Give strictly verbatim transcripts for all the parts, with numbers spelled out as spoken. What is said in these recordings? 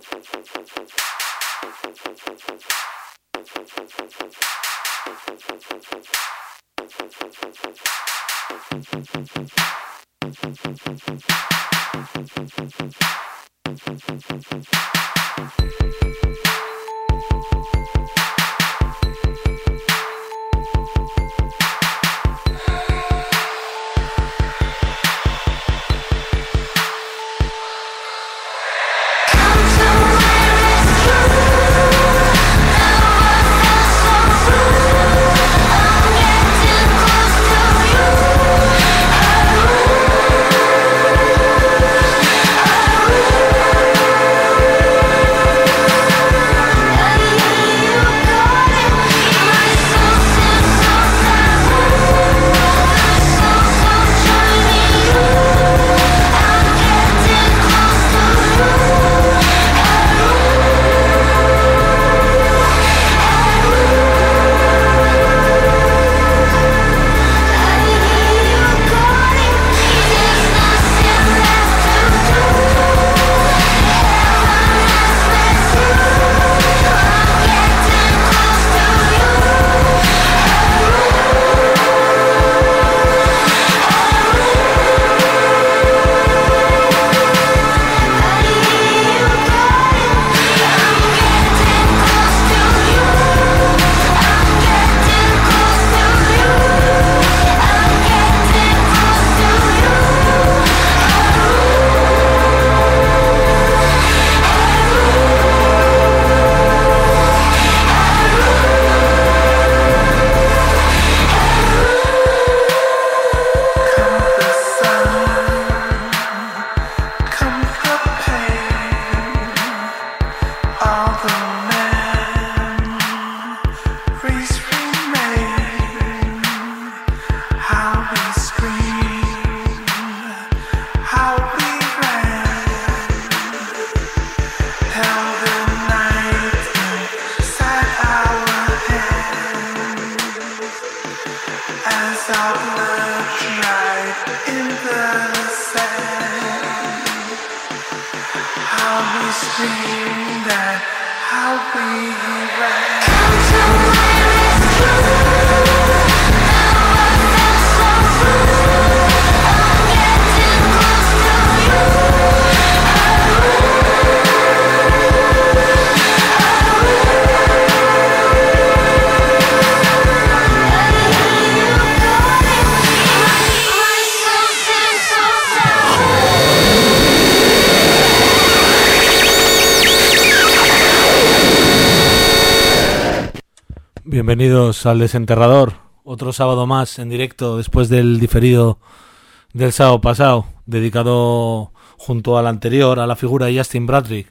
Bienvenidos al Desenterrador, otro sábado más en directo después del diferido del sábado pasado, dedicado junto al anterior a la figura de Justin Bradrick.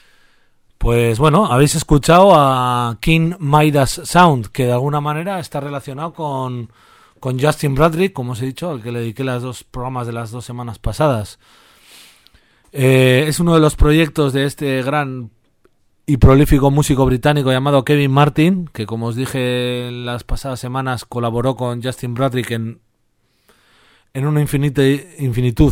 Pues bueno, habéis escuchado a King Midas Sound, que de alguna manera está relacionado con, con Justin Bradrick, como os he dicho, al que le dediqué los dos programas de las dos semanas pasadas. Eh, es uno de los proyectos de este gran y prolífico músico británico llamado Kevin Martin, que como os dije en las pasadas semanas colaboró con Justin Bradrick en, en una infinita, infinitud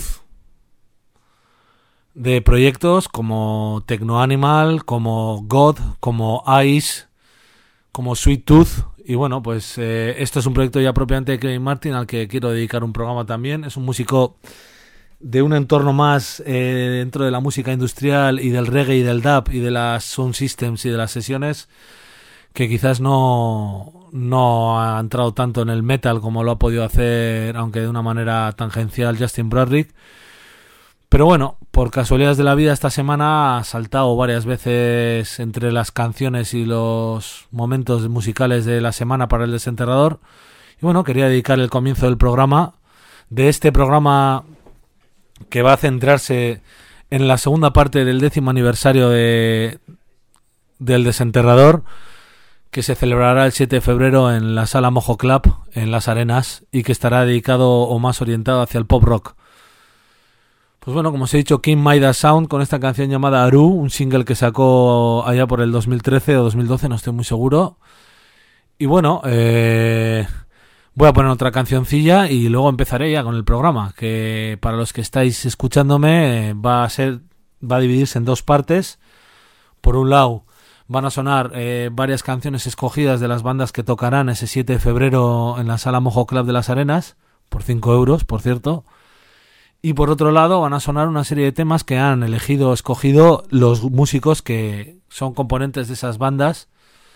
de proyectos como Techno Animal, como God, como Ice, como Sweet Tooth. Y bueno, pues eh, esto es un proyecto ya propiamente de Kevin Martin al que quiero dedicar un programa también. Es un músico de un entorno más eh, dentro de la música industrial y del reggae y del dub y de las sound systems y de las sesiones, que quizás no, no ha entrado tanto en el metal como lo ha podido hacer, aunque de una manera tangencial, Justin Bradrick. Pero bueno, por casualidades de la vida, esta semana ha saltado varias veces entre las canciones y los momentos musicales de la semana para el Desenterrador. Y bueno, quería dedicar el comienzo del programa, de este programa que va a centrarse en la segunda parte del décimo aniversario de, del Desenterrador, que se celebrará el siete de febrero en la Sala Mojo Club, en Las Arenas, y que estará dedicado o más orientado hacia el pop rock. Pues bueno, como os he dicho, King Midas Sound con esta canción llamada Aru, un single que sacó allá por el dos mil trece o dos mil doce, no estoy muy seguro. Y bueno, eh... voy a poner otra cancioncilla y luego empezaré ya con el programa, que para los que estáis escuchándome va a ser va a dividirse en dos partes. Por un lado, van a sonar eh, varias canciones escogidas de las bandas que tocarán ese siete de febrero en la Sala Mojo Club de las Arenas, por cinco euros, por cierto. Y por otro lado, van a sonar una serie de temas que han elegido, escogido los músicos que son componentes de esas bandas.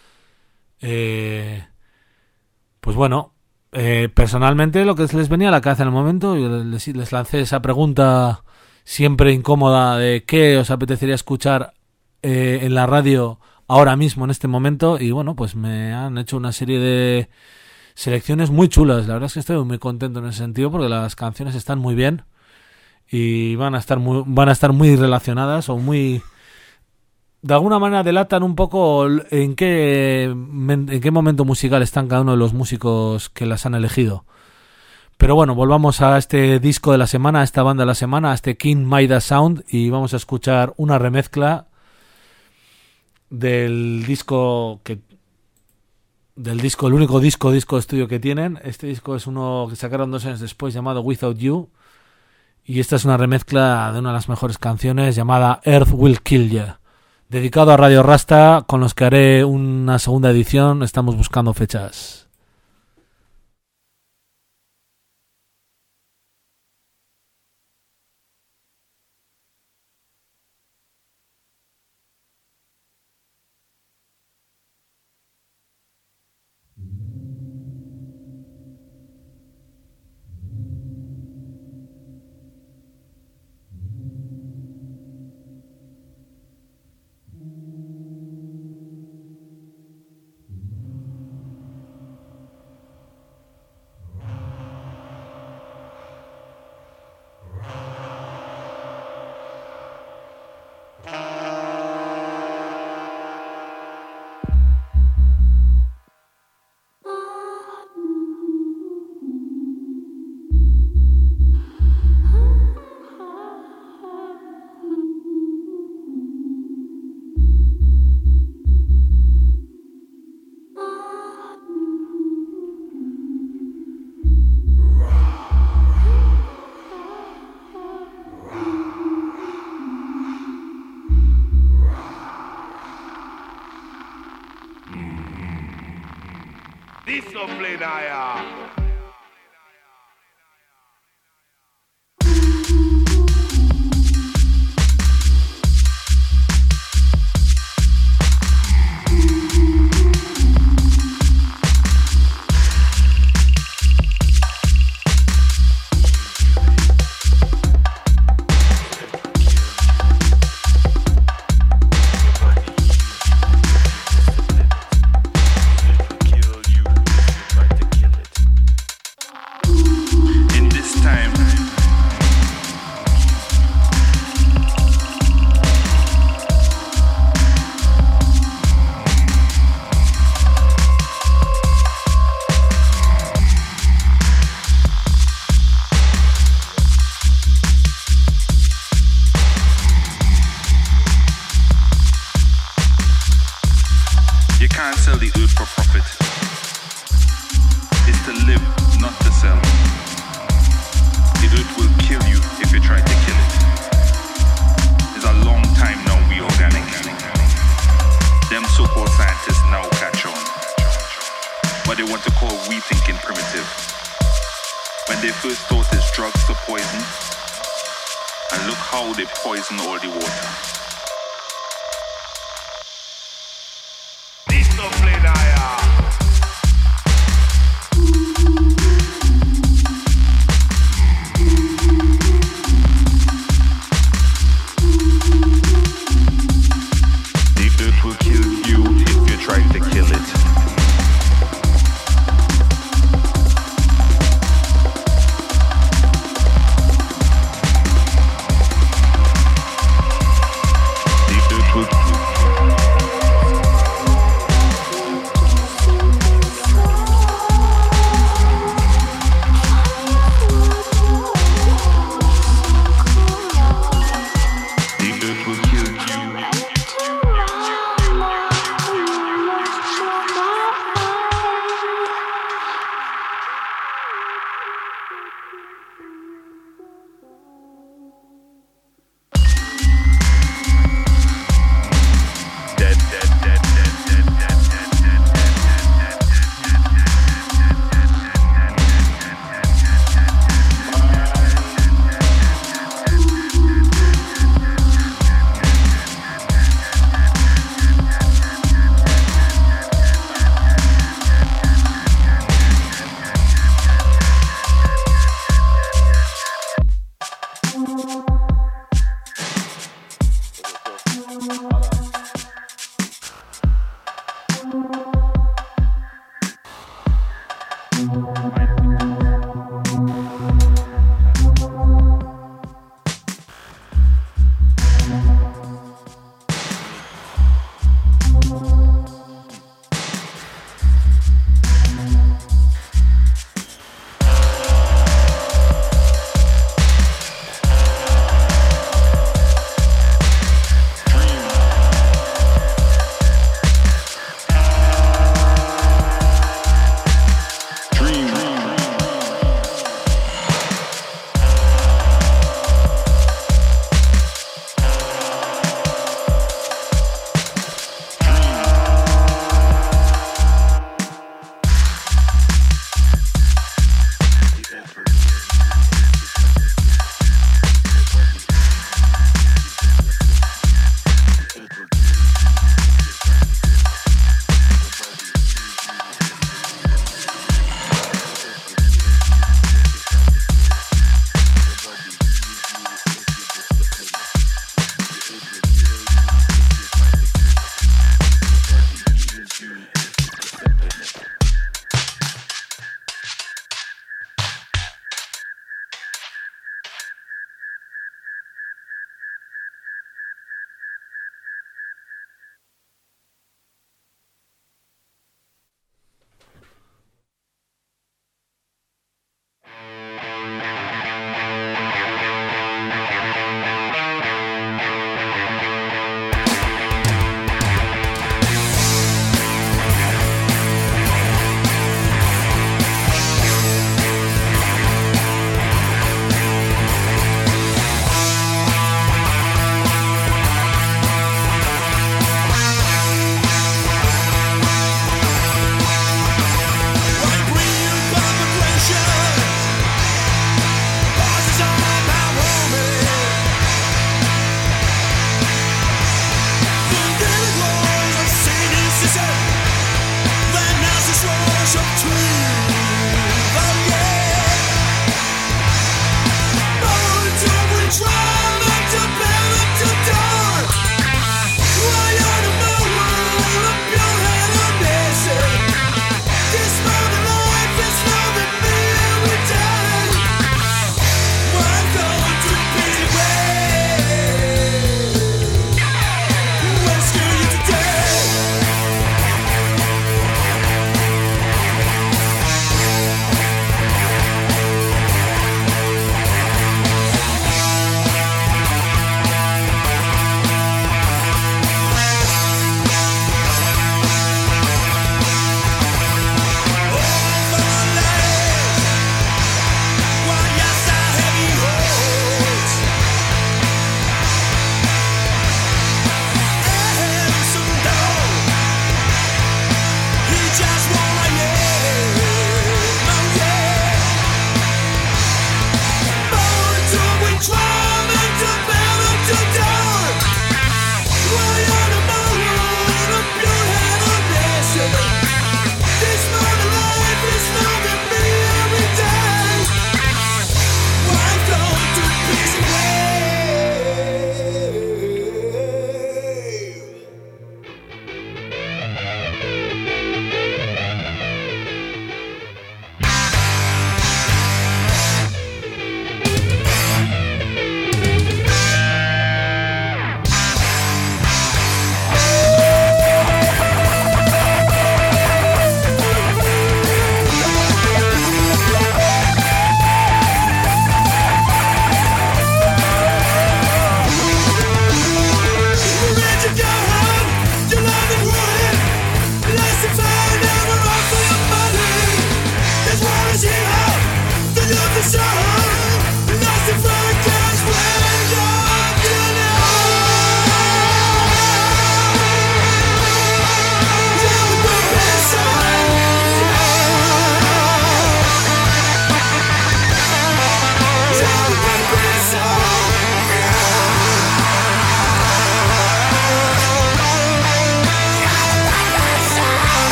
Eh, pues bueno, eh, personalmente lo que les venía a la cabeza en el momento, yo les, les lancé esa pregunta siempre incómoda de qué os apetecería escuchar eh, en la radio ahora mismo, en este momento, y bueno, pues me han hecho una serie de selecciones muy chulas. La verdad es que estoy muy contento en ese sentido porque las canciones están muy bien y van a estar muy, van a estar muy relacionadas o muy... de alguna manera delatan un poco en qué, en qué momento musical están cada uno de los músicos que las han elegido. Pero bueno, volvamos a este disco de la semana, a esta banda de la semana, a este King Midas Sound, y vamos a escuchar una remezcla del disco que del disco, el único disco disco de estudio que tienen. Este disco es uno que sacaron dos años después, llamado Without You, y esta es una remezcla de una de las mejores canciones llamada Earth Will Kill Ya, dedicado a Radio Rasta, con los que haré una segunda edición. Estamos buscando fechas. Discipline, I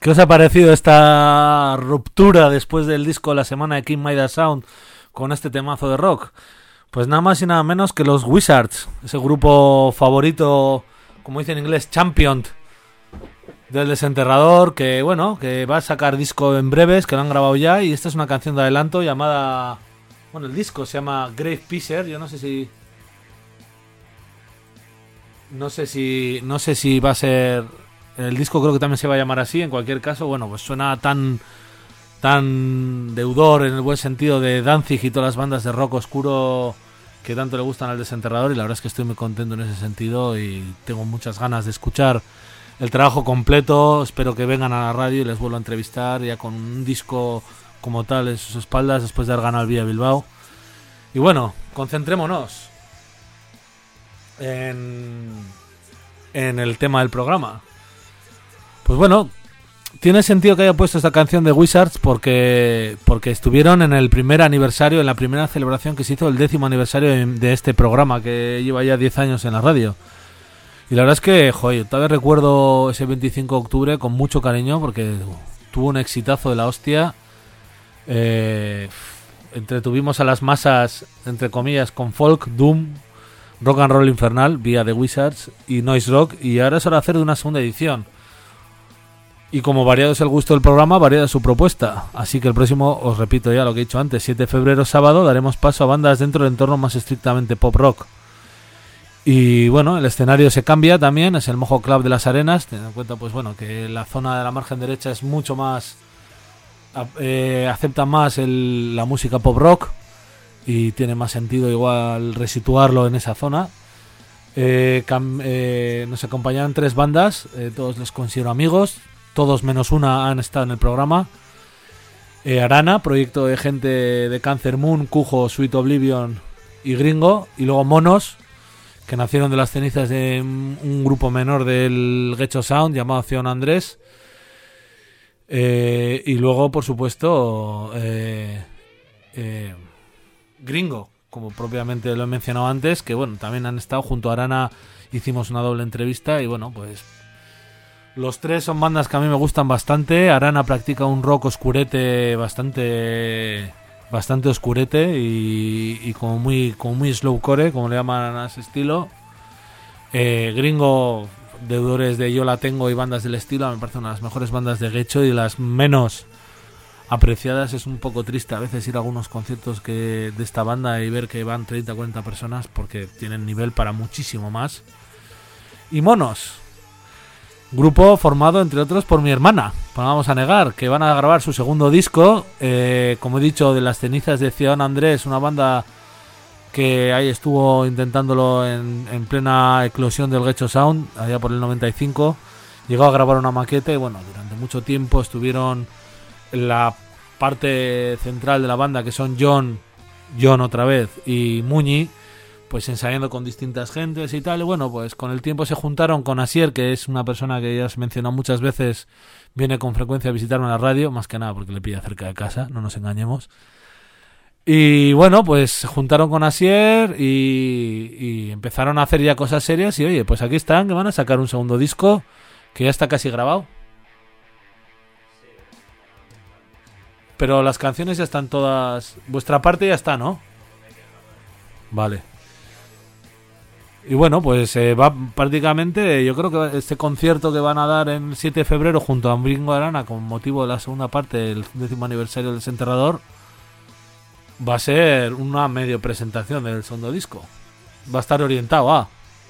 ¿Qué os ha parecido esta ruptura después del disco La Semana de King Midas Sound con este temazo de rock? Pues nada más y nada menos que los Wizards, ese grupo favorito, como dice en inglés, champion del Desenterrador, que bueno, que va a sacar disco en breves, que lo han grabado ya, y esta es una canción de adelanto llamada... Bueno, el disco se llama Grave Piercer, yo no sé si... No sé si... No sé si va a ser... El disco creo que también se va a llamar así, en cualquier caso, bueno, pues suena tan... Tan deudor en el buen sentido de Danzig y todas las bandas de rock oscuro que tanto le gustan al Desenterrador, y la verdad es que estoy muy contento en ese sentido y tengo muchas ganas de escuchar el trabajo completo. Espero que vengan a la radio y les vuelva a entrevistar ya con un disco como tal en sus espaldas después de haber ganado el Vía Bilbao. Y bueno, concentrémonos en, en el tema del programa. Pues bueno, tiene sentido que haya puesto esta canción de Wizards porque, porque estuvieron en el primer aniversario, en la primera celebración que se hizo, el décimo aniversario de, de este programa que lleva ya diez años en la radio. Y la verdad es que, joder, todavía recuerdo ese veinticinco de octubre con mucho cariño porque tuvo un exitazo de la hostia. Eh, entretuvimos a las masas, entre comillas, con folk, doom, rock and roll infernal, vía The Wizards y noise rock. Y ahora es hora de hacer de una segunda edición. Y como variado es el gusto del programa, variada es su propuesta. Así que el próximo, os repito ya lo que he dicho antes, siete de febrero, sábado, daremos paso a bandas dentro del entorno más estrictamente pop rock. Y bueno, el escenario se cambia también, es el Mojo Club de las Arenas, teniendo en cuenta pues bueno que la zona de la margen derecha es mucho más, eh, acepta más el, la música pop rock y tiene más sentido igual resituarlo en esa zona. Eh, cam, eh, nos acompañan tres bandas, eh, todos los considero amigos, todos menos una han estado en el programa. Eh, Arana, proyecto de gente de Cancer Moon, Cujo, Sweet Oblivion y Gringo, y luego Monos, que nacieron de las cenizas de un grupo menor del Gecho Sound llamado Cion Andrés. Eh, y luego, por supuesto, eh, eh, Gringo, como propiamente lo he mencionado antes, que bueno, también han estado junto a Arana, hicimos una doble entrevista y bueno, pues los tres son bandas que a mí me gustan bastante. Arana practica un rock oscurete bastante... bastante oscurete y, y como muy como muy slowcore, como le llaman a ese estilo. eh, Gringo, deudores de Yo La Tengo y bandas del estilo, me parece una de las mejores bandas de Gecho y las menos apreciadas. Es un poco triste a veces ir a algunos conciertos que de esta banda y ver que van treinta a cuarenta personas porque tienen nivel para muchísimo más. Y Monos, grupo formado entre otros por mi hermana, no vamos a negar, que van a grabar su segundo disco, eh, como he dicho, de las cenizas de Cion Andrés, una banda que ahí estuvo intentándolo en, en plena eclosión del Gecho Sound, allá por el noventa y cinco, llegó a grabar una maqueta y bueno, durante mucho tiempo estuvieron en la parte central de la banda, que son John, John otra vez, y Muñi, pues ensayando con distintas gentes y tal, y bueno, pues con el tiempo se juntaron con Asier, que es una persona que ya os he mencionado muchas veces, viene con frecuencia a visitarme a la radio, más que nada porque le pilla cerca de casa, no nos engañemos. Y bueno, pues se juntaron con Asier y, y empezaron a hacer ya cosas serias y oye, pues aquí están, que van a sacar un segundo disco, que ya está casi grabado. Pero las canciones ya están todas... Vuestra parte ya está, ¿no? Vale. Y bueno, pues eh, va prácticamente, yo creo que este concierto que van a dar en el siete de febrero junto a Gringo Arana con motivo de la segunda parte del décimo aniversario del Desenterrador va a ser una medio presentación del segundo disco. Va a estar orientado a...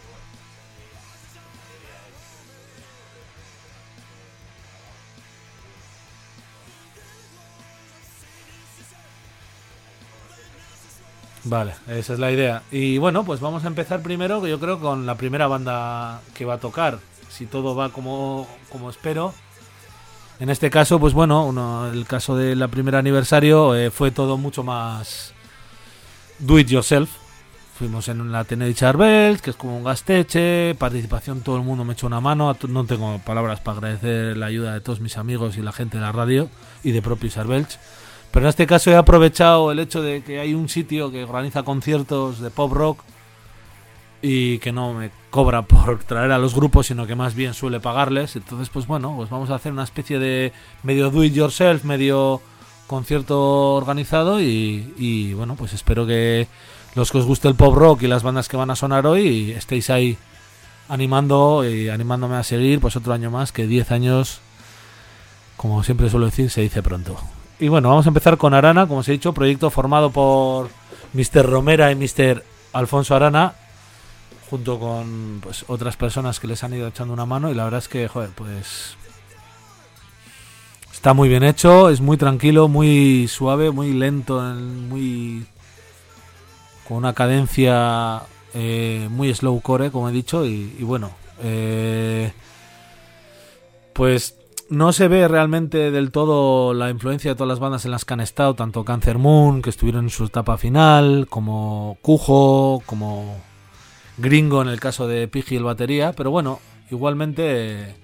Vale, esa es la idea. Y bueno, pues vamos a empezar primero, yo creo, con la primera banda que va a tocar. Si todo va como, como espero. En este caso, pues bueno, uno, el caso del primer aniversario eh, fue todo mucho más do it yourself. Fuimos en la Ateneo de Charbel, que es como un gasteche, participación, todo el mundo me echó una mano. No tengo palabras para agradecer la ayuda de todos mis amigos y la gente de la radio y de propio Charbelch. Pero en este caso he aprovechado el hecho de que hay un sitio que organiza conciertos de pop rock y que no me cobra por traer a los grupos, sino que más bien suele pagarles. Entonces, pues bueno, pues vamos a hacer una especie de medio do it yourself, medio concierto organizado y, y bueno, pues espero que los que os guste el pop rock y las bandas que van a sonar hoy estéis ahí animando y animándome a seguir pues otro año más, que diez años, como siempre suelo decir, se dice pronto. Y bueno, vamos a empezar con Arana, como os he dicho, proyecto formado por mister Romera y mister Alfonso Arana, junto con pues otras personas que les han ido echando una mano, y la verdad es que, joder, pues está muy bien hecho, es muy tranquilo, muy suave, muy lento, muy con una cadencia eh, muy slowcore, como he dicho, y, y bueno, eh, pues no se ve realmente del todo la influencia de todas las bandas en las que han estado, tanto Cancer Moon, que estuvieron en su etapa final, como Cujo, como Gringo en el caso de Piggy el batería, pero bueno, igualmente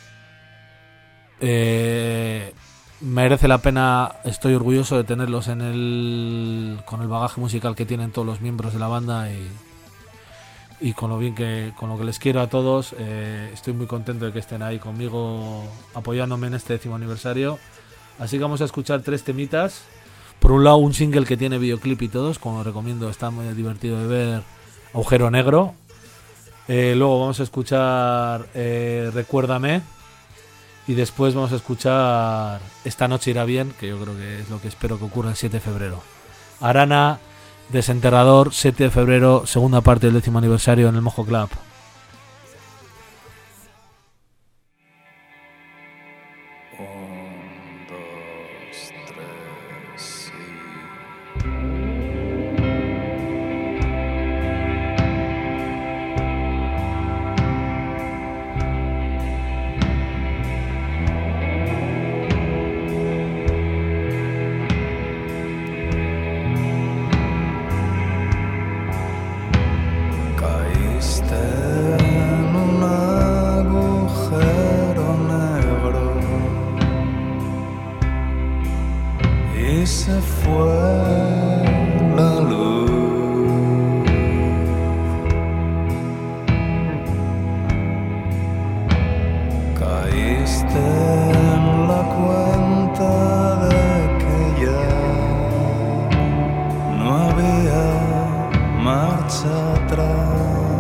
eh, merece la pena. Estoy orgulloso de tenerlos en el con el bagaje musical que tienen todos los miembros de la banda, y, y con lo bien que con lo que les quiero a todos. Eh, estoy muy contento de que estén ahí conmigo apoyándome en este décimo aniversario. Así que vamos a escuchar tres temitas. Por un lado, un single que tiene videoclip y todos, como recomiendo, está muy divertido de ver, Agujero Negro. Eh, luego vamos a escuchar eh, Recuérdame, y después vamos a escuchar Esta noche irá bien, que yo creo que es lo que espero que ocurra el siete de febrero. Arana, Desenterrador, siete de febrero, segunda parte del décimo aniversario en el Mojo Club. Un, dos, tres, y... se fue la luz. Caíste en la cuenta de que ya no había marcha atrás.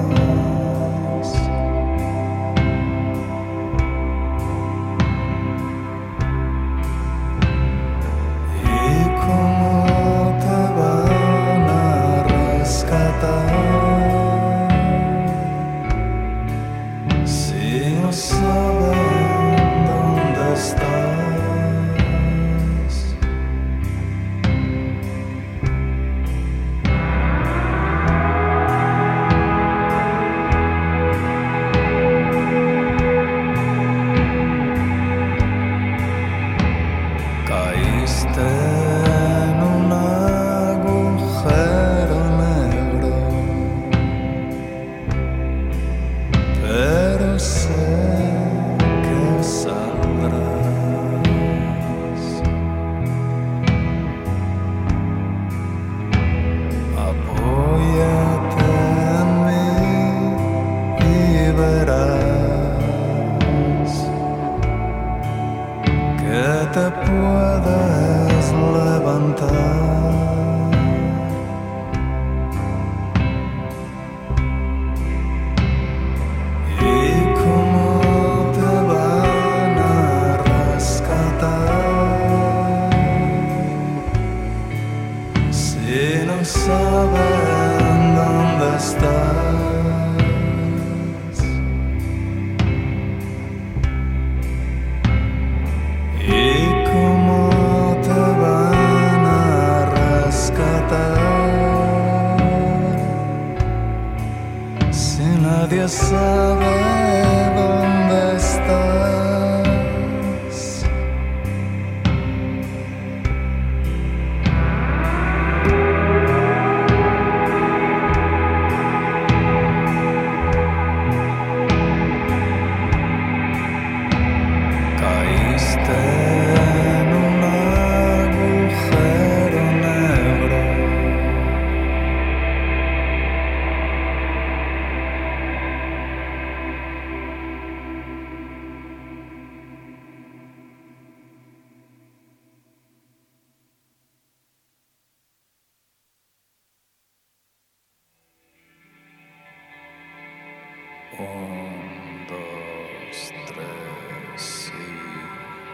Nadie sabe dónde estás. Caíste en un agujero negro. Un, dos, tres, sí.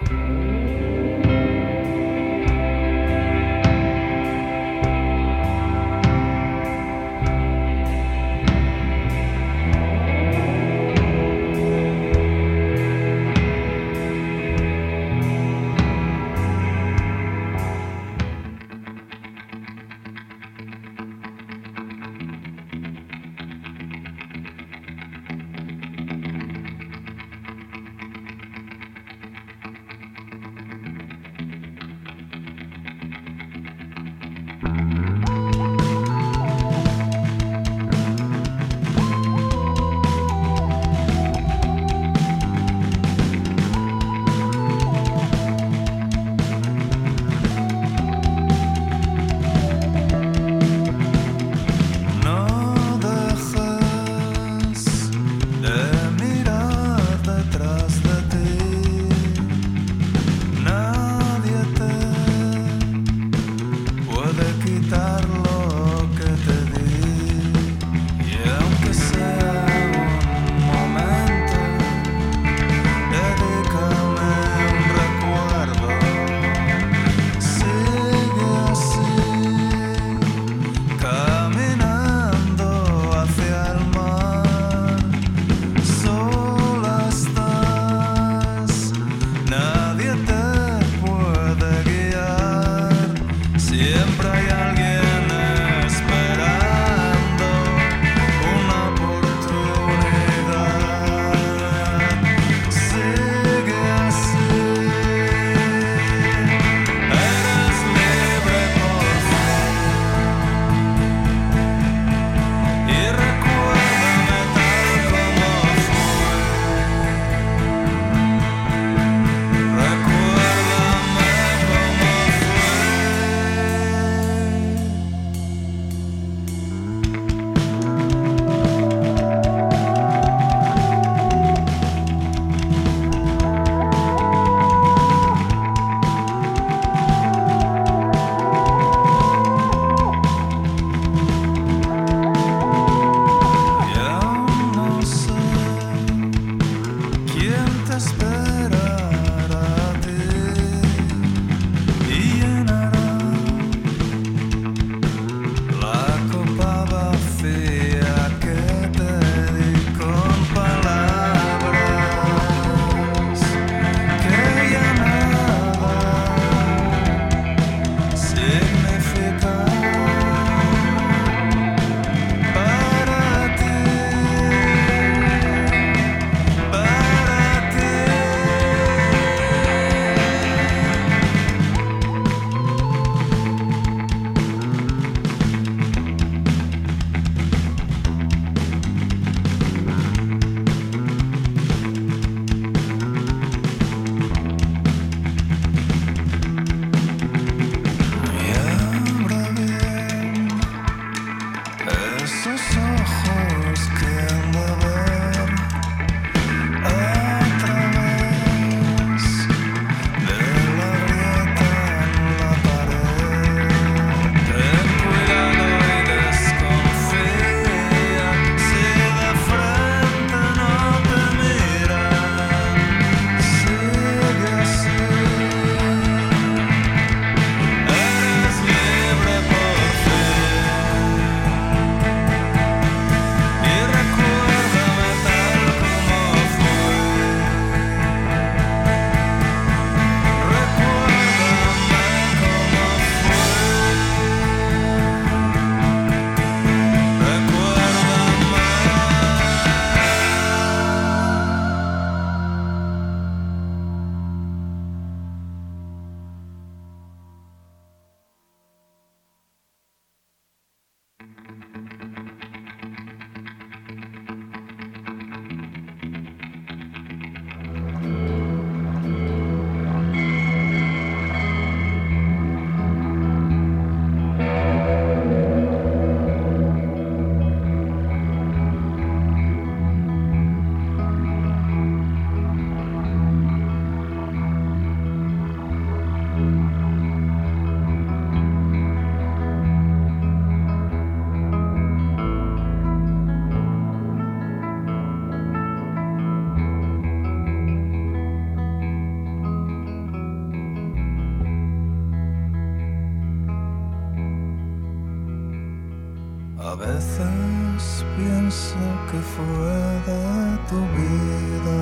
fue de tu vida.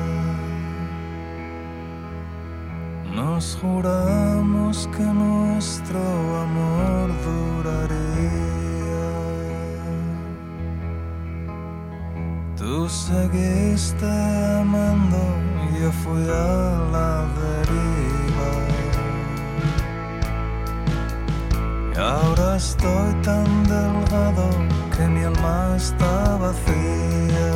Nos juramos que nuestro amor duraría. Tú seguiste amando y yo fui a la deriva. Y ahora estoy tan delgado que mi alma está vacía.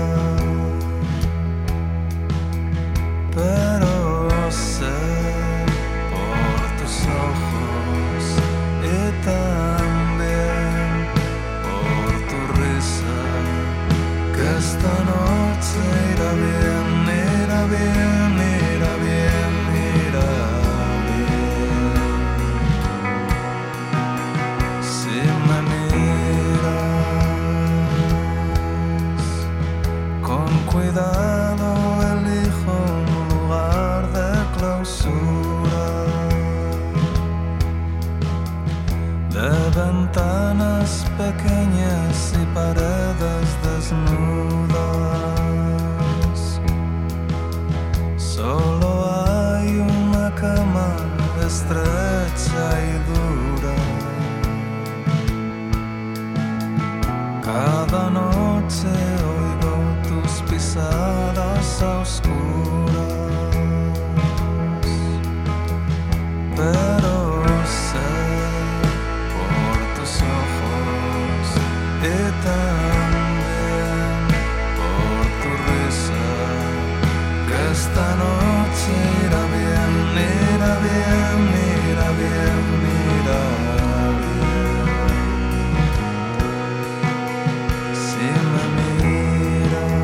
Pero sé por tus ojos y también por tu risa que esta noche irá bien, irá bien, irá bien, irá bien. Si me miras con cuidado, elijo un lugar de clausura, de ventanas pequeñas y paredes desnudas. Solo hay una cama estrecha y dura. Cada noche oigo tus pisadas a oscuras, pero sé por tus ojos y también por tu risa que esta noche irá bien, irá bien, irá bien, irá bien. Si me miras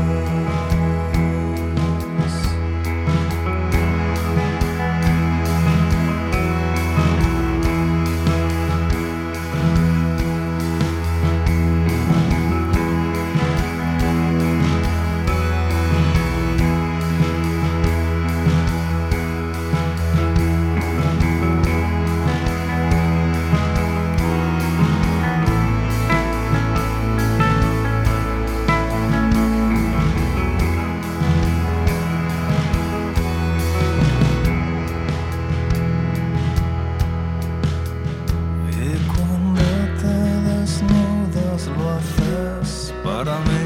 para mí,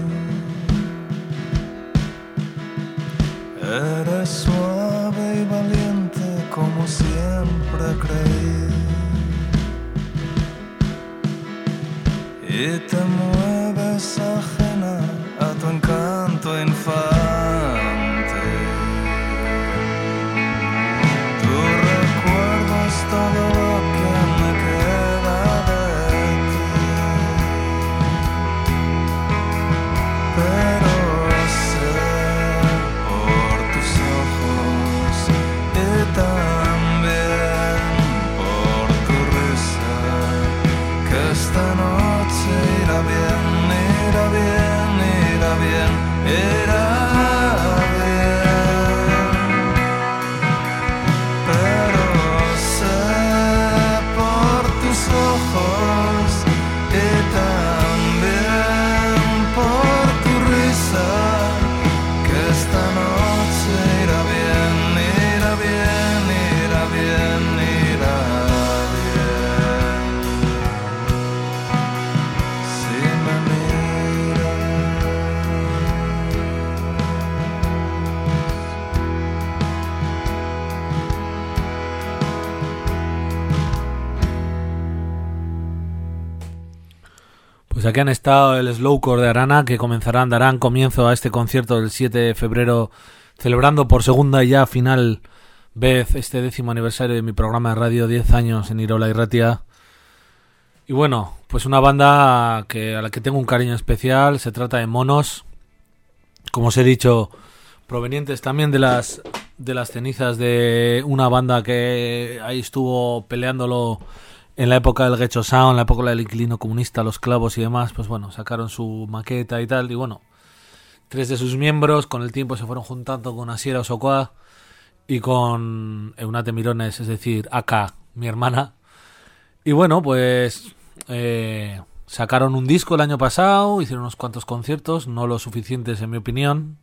eres suave y valiente como siempre creí, y te mueves ajena a tu encanto infante. Tu recuerdo es todo lo que me queda de ti. Pero sé por tus ojos y también por tu risa que esta noche irá bien, irá bien, irá bien, irá bien. Pero sé por tus ojos y también por que esta noche irá bien, irá bien, irá bien, irá bien. Si me miras Pues aquí han estado el Slowcore de Arana, que comenzarán, darán comienzo a este concierto del siete de febrero, celebrando por segunda y ya final vez este décimo aniversario de mi programa de radio, diez años en Irola y Ratia. Y bueno, pues una banda que a la que tengo un cariño especial. Se trata de Monos, como os he dicho, provenientes también de las de las cenizas de una banda que ahí estuvo peleándolo en la época del Ghetto Sound, en la época del inquilino comunista, los clavos y demás. Pues bueno, sacaron su maqueta y tal, y bueno, tres de sus miembros con el tiempo se fueron juntando con Asiera Osokoa y con Eunate Mirones, es decir, Aka, mi hermana. Y bueno, pues eh, Sacaron un disco el año pasado, hicieron unos cuantos conciertos, no lo suficientes en mi opinión.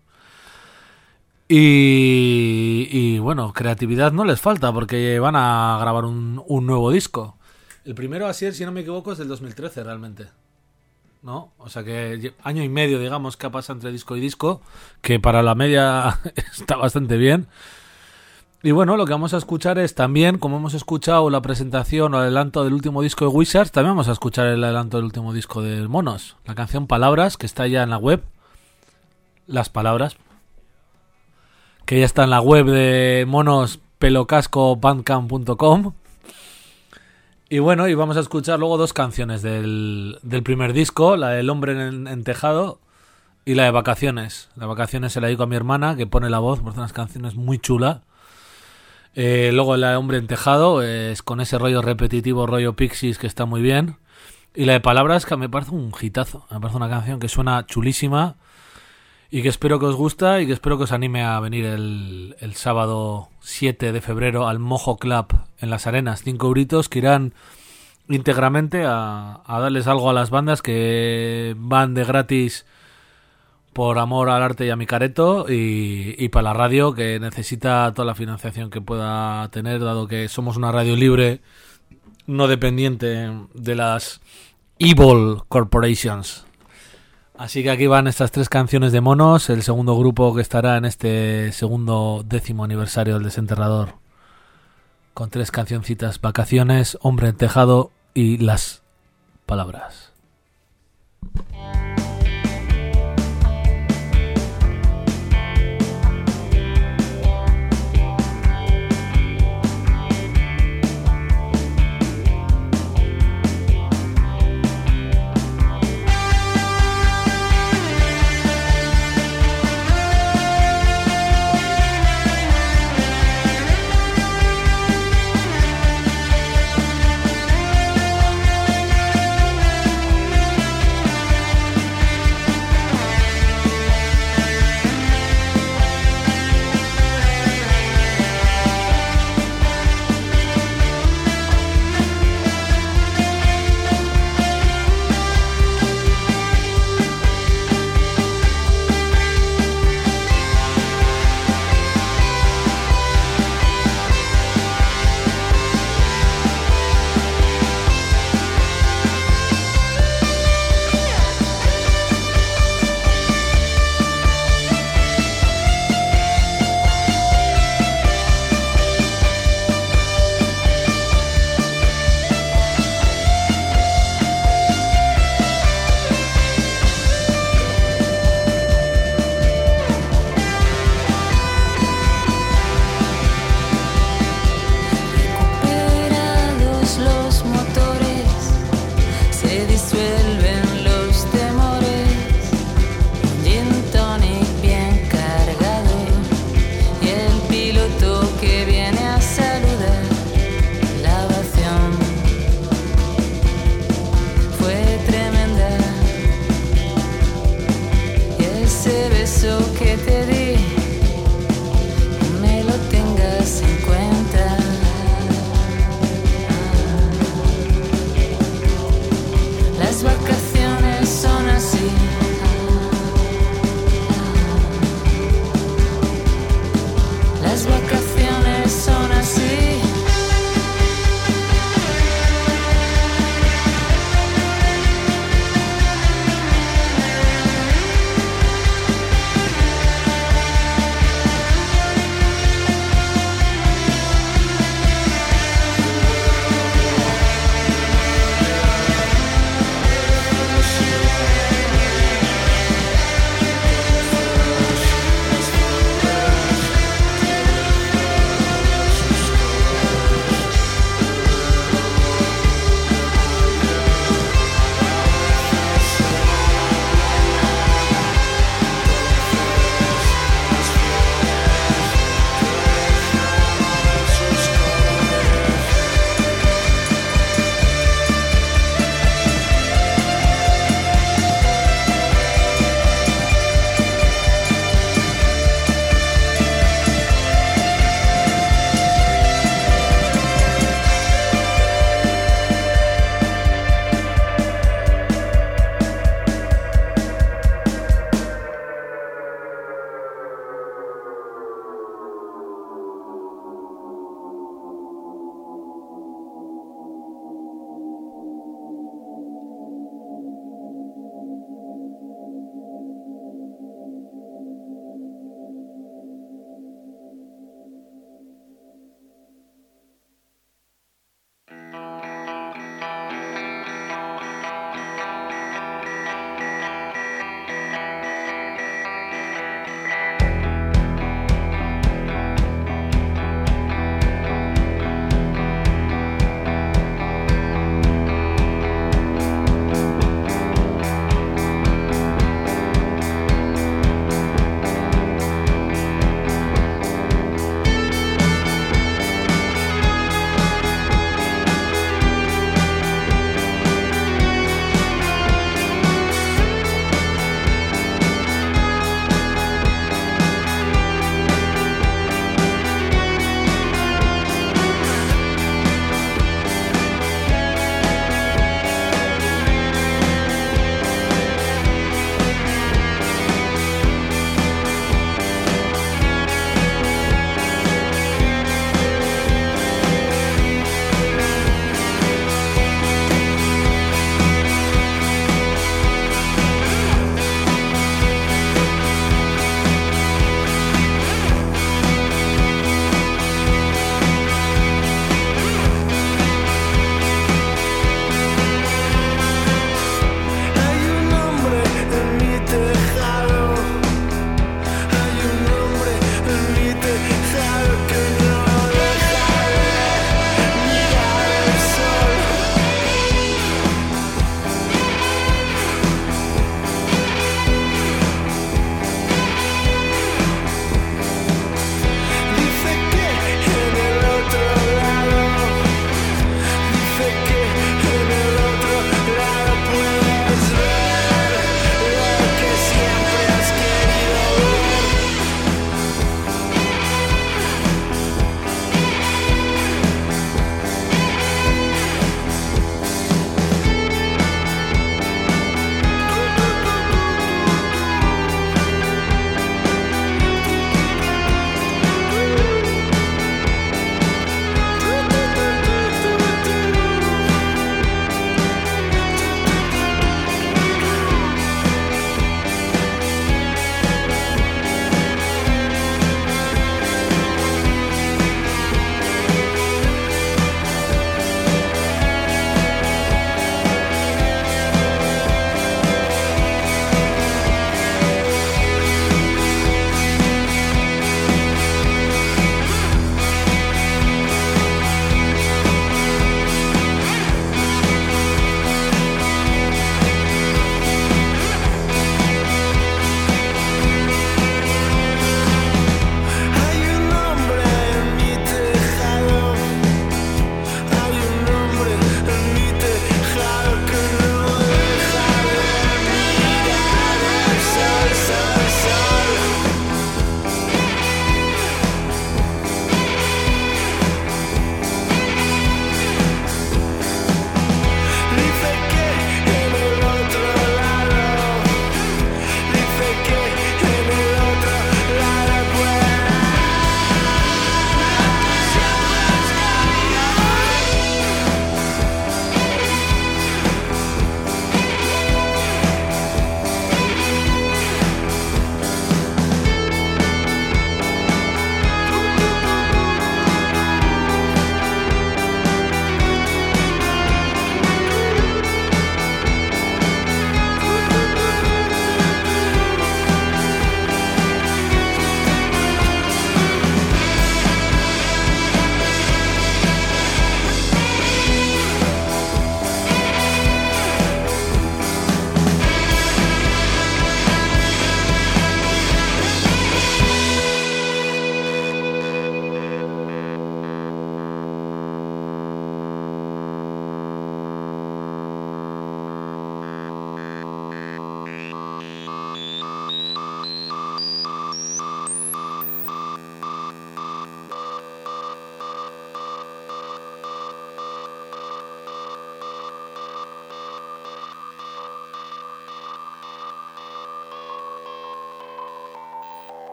Y, y bueno, creatividad no les falta porque van a grabar un, un nuevo disco. El primero, así, si no me equivoco, es del dos mil trece realmente, ¿no? O sea que año y medio, digamos, que pasa entre disco y disco, que para la media está bastante bien. Y bueno, lo que vamos a escuchar es también, como hemos escuchado la presentación o el adelanto del último disco de Wizards, también vamos a escuchar el adelanto del último disco de Monos. La canción Palabras, que está ya en la web. Las Palabras. Que ya está en la web de Monos, pelocasco bandcamp punto com. Y bueno, y vamos a escuchar luego dos canciones del, del primer disco, la del Hombre en, en Tejado y la de Vacaciones. La de Vacaciones se la dedico a mi hermana, que pone la voz, porque son unas canciones muy chulas. Eh, luego la de Hombre en Tejado, eh, es con ese rollo repetitivo, rollo Pixies, que está muy bien. Y la de Palabras, que me parece un hitazo, me parece una canción que suena chulísima y que espero que os guste y que espero que os anime a venir el, el sábado siete de febrero al Mojo Club en Las Arenas. Cinco euritos que irán íntegramente a, a darles algo a las bandas que van de gratis por amor al arte y a mi careto, y, y para la radio, que necesita toda la financiación que pueda tener, dado que somos una radio libre, no dependiente de las evil corporations. Así que aquí van estas tres canciones de Monos, el segundo grupo que estará en este segundo décimo aniversario del Desenterrador, con tres cancioncitas: Vacaciones, Hombre en Tejado y Las Palabras.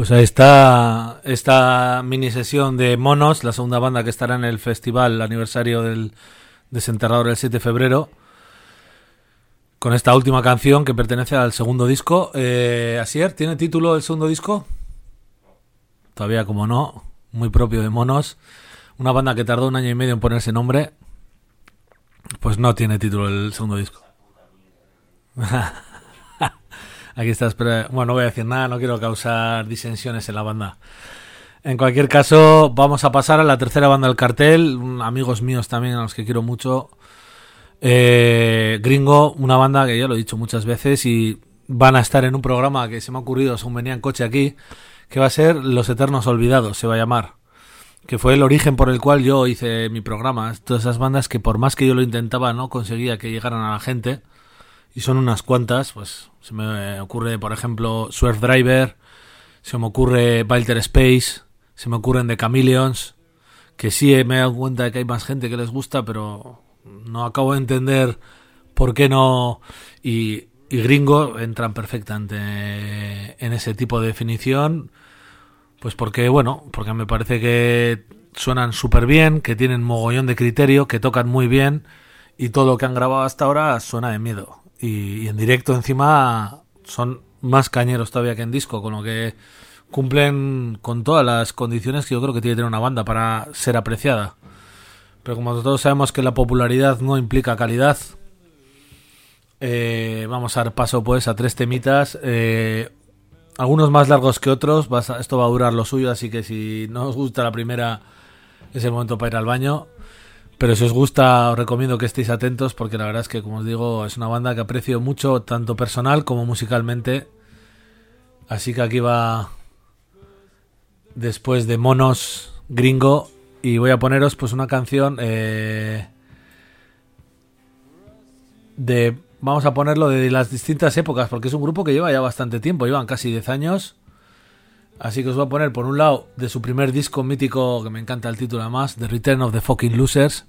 Pues ahí está esta mini sesión de Monos, la segunda banda que estará en el festival aniversario del Desenterrador el siete de febrero, con esta última canción que pertenece al segundo disco. Eh, Asier, ¿tiene título el segundo disco? Todavía como no, muy propio de Monos. Una banda que tardó un año y medio en ponerse nombre, pues no tiene título el segundo disco. Aquí está, espera. Bueno, no voy a decir nada, no quiero causar disensiones en la banda. En cualquier caso, vamos a pasar a la tercera banda del cartel, amigos míos también a los que quiero mucho. Eh, Gringo, una banda que ya lo he dicho muchas veces y van a estar en un programa que se me ha ocurrido según venía en coche aquí, que va a ser Los Eternos Olvidados, se va a llamar, que fue el origen por el cual yo hice mi programa. Todas esas bandas que por más que yo lo intentaba no conseguía que llegaran a la gente, y son unas cuantas. Pues se me ocurre, por ejemplo, Swerve Driver, se me ocurre Walter Space, se me ocurren The Chameleons, que sí me he dado cuenta de que hay más gente que les gusta, pero no acabo de entender por qué no. Y, y Gringo entran perfectamente en ese tipo de definición, pues porque, bueno, porque me parece que suenan súper bien, que tienen mogollón de criterio, que tocan muy bien, y todo lo que han grabado hasta ahora suena de miedo. Y, y en directo encima son más cañeros todavía que en disco, con lo que cumplen con todas las condiciones que yo creo que tiene que tener una banda para ser apreciada. Pero como todos sabemos que la popularidad no implica calidad, eh, vamos a dar paso pues a tres temitas, eh, algunos más largos que otros. Vas a, esto va a durar lo suyo, así que si no os gusta la primera es el momento para ir al baño. Pero si os gusta, os recomiendo que estéis atentos, porque la verdad es que, como os digo, es una banda que aprecio mucho, tanto personal como musicalmente. Así que aquí va, después de Monos, Gringo, y voy a poneros pues una canción eh, de, vamos a ponerlo de las distintas épocas, porque es un grupo que lleva ya bastante tiempo, llevan casi diez años. Así que os voy a poner, por un lado, de su primer disco mítico, que me encanta el título además, The Return of the Fucking Losers.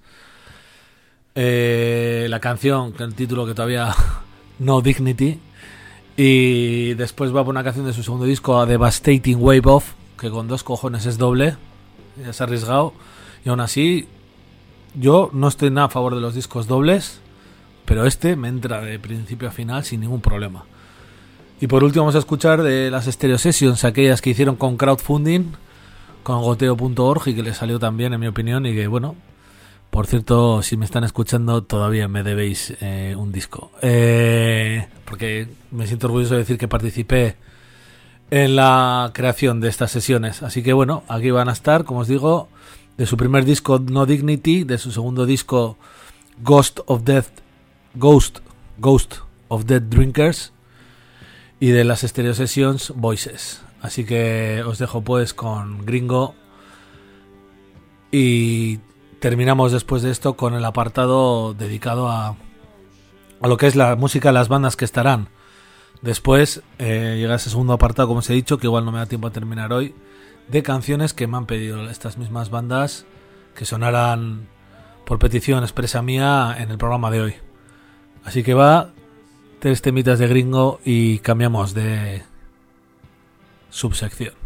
Eh, la canción, el título que todavía No Dignity. Y después voy a poner una canción de su segundo disco, A Devastating Wave Off, que con dos cojones es doble. Ya se ha arriesgado. Y aún así, yo no estoy nada a favor de los discos dobles, pero este me entra de principio a final sin ningún problema. Y por último vamos a escuchar de las Stereo Sessions, aquellas que hicieron con crowdfunding, con goteo punto org, y que les salió tan bien, en mi opinión, y que, bueno, por cierto, si me están escuchando todavía me debéis eh, un disco. Eh, porque me siento orgulloso de decir que participé en la creación de estas sesiones. Así que, bueno, aquí van a estar, como os digo, de su primer disco No Dignity, de su segundo disco Ghost of Death, Ghost, Ghost of Dead Drinkers, y de las Stereo Sessions Voices. Así que os dejo pues con Gringo y terminamos después de esto con el apartado dedicado a, a lo que es la música de las bandas que estarán. Después eh, llega ese segundo apartado, como os he dicho, que igual no me da tiempo a terminar hoy, de canciones que me han pedido estas mismas bandas que sonarán por petición expresa mía en el programa de hoy. Así que va, tres temitas de Gringo y cambiamos de subsección.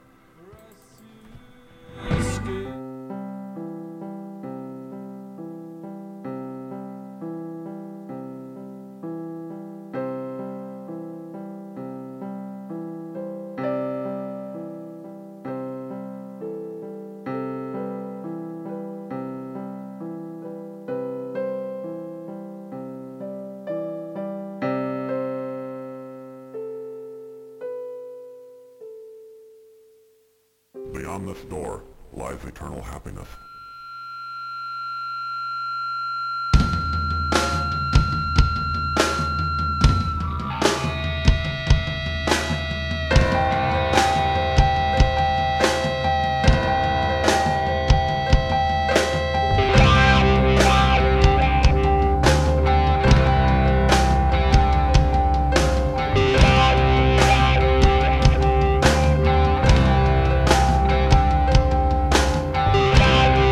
Beyond this door lies eternal happiness. Bye.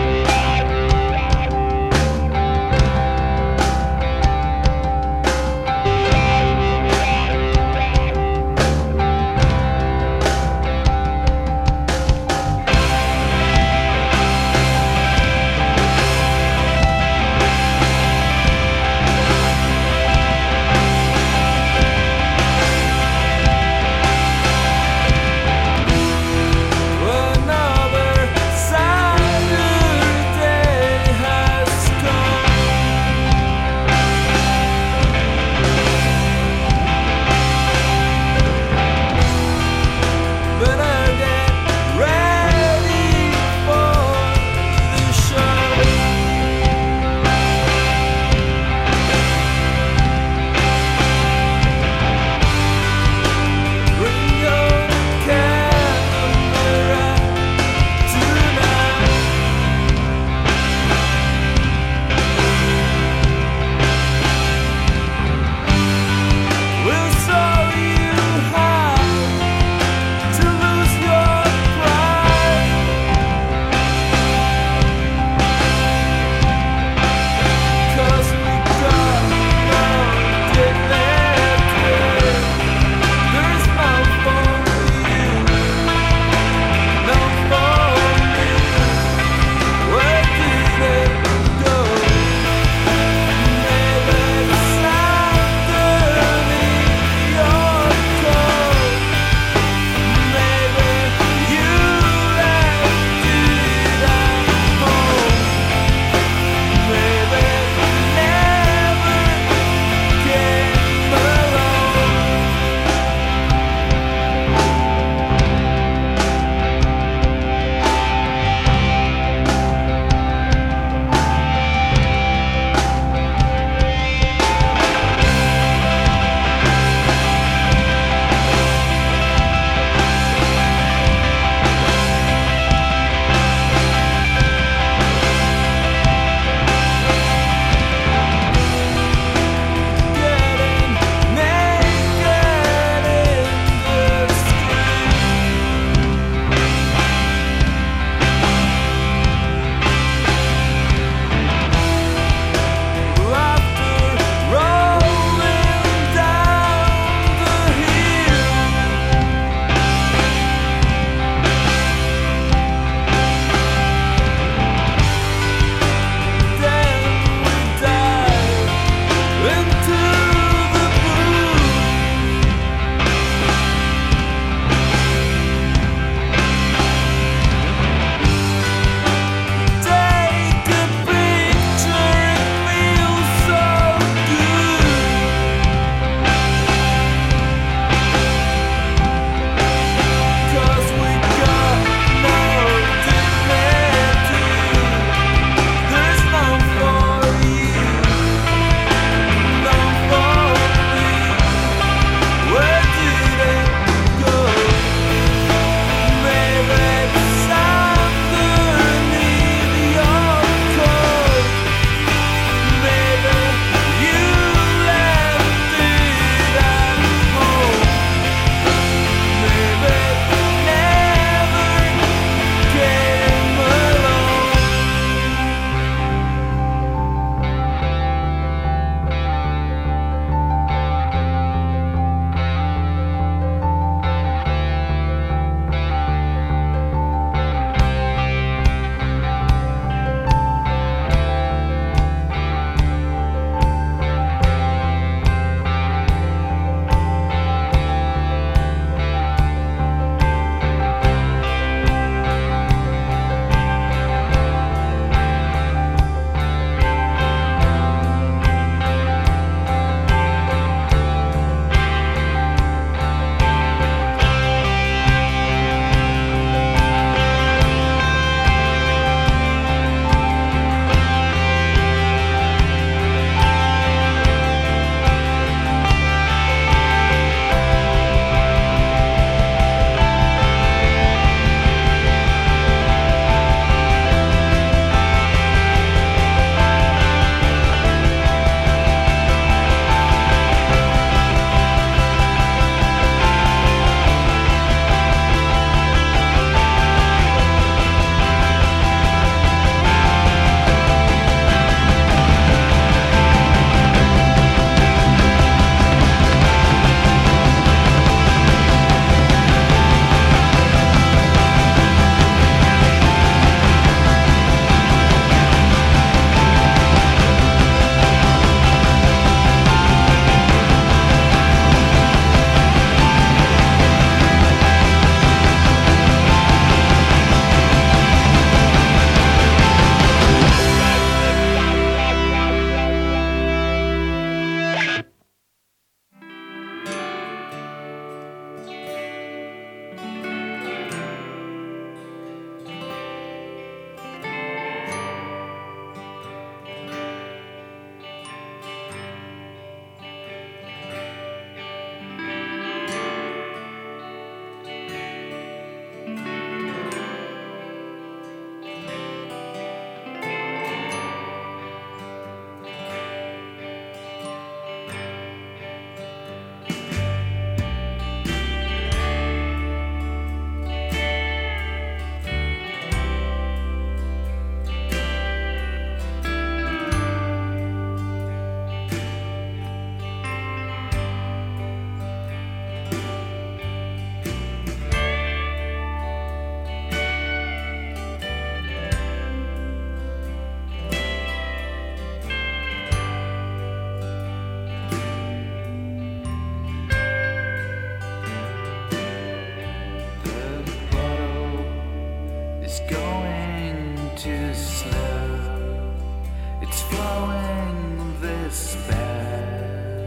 despair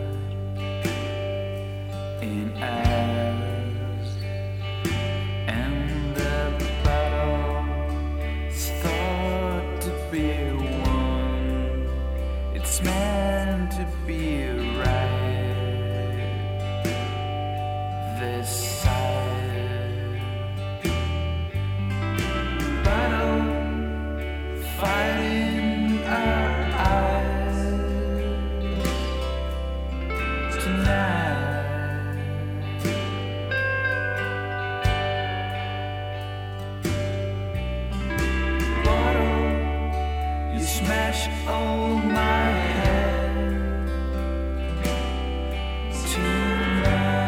in us, and the battle's thought to be won. It's meant to be right this side. Battle fighting our eyes tonight. Bottle, you smash all my head tonight.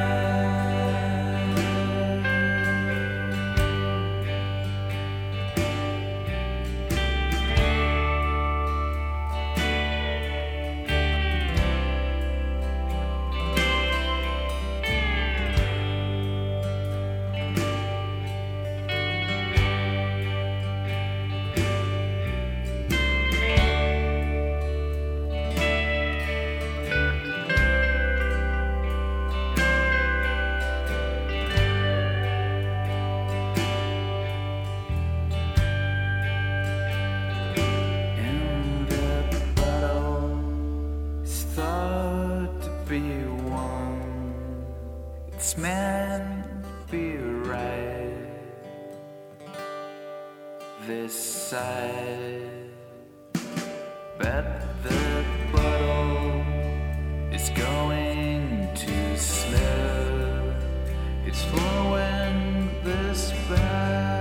And the battle is thought to be won. It's meant to be right this side. But the battle is going too slow. It's flowing this bad.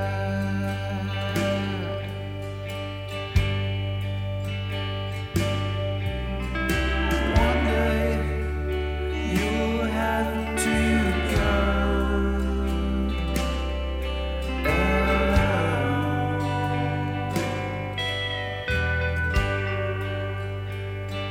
One day you'll have to go alone.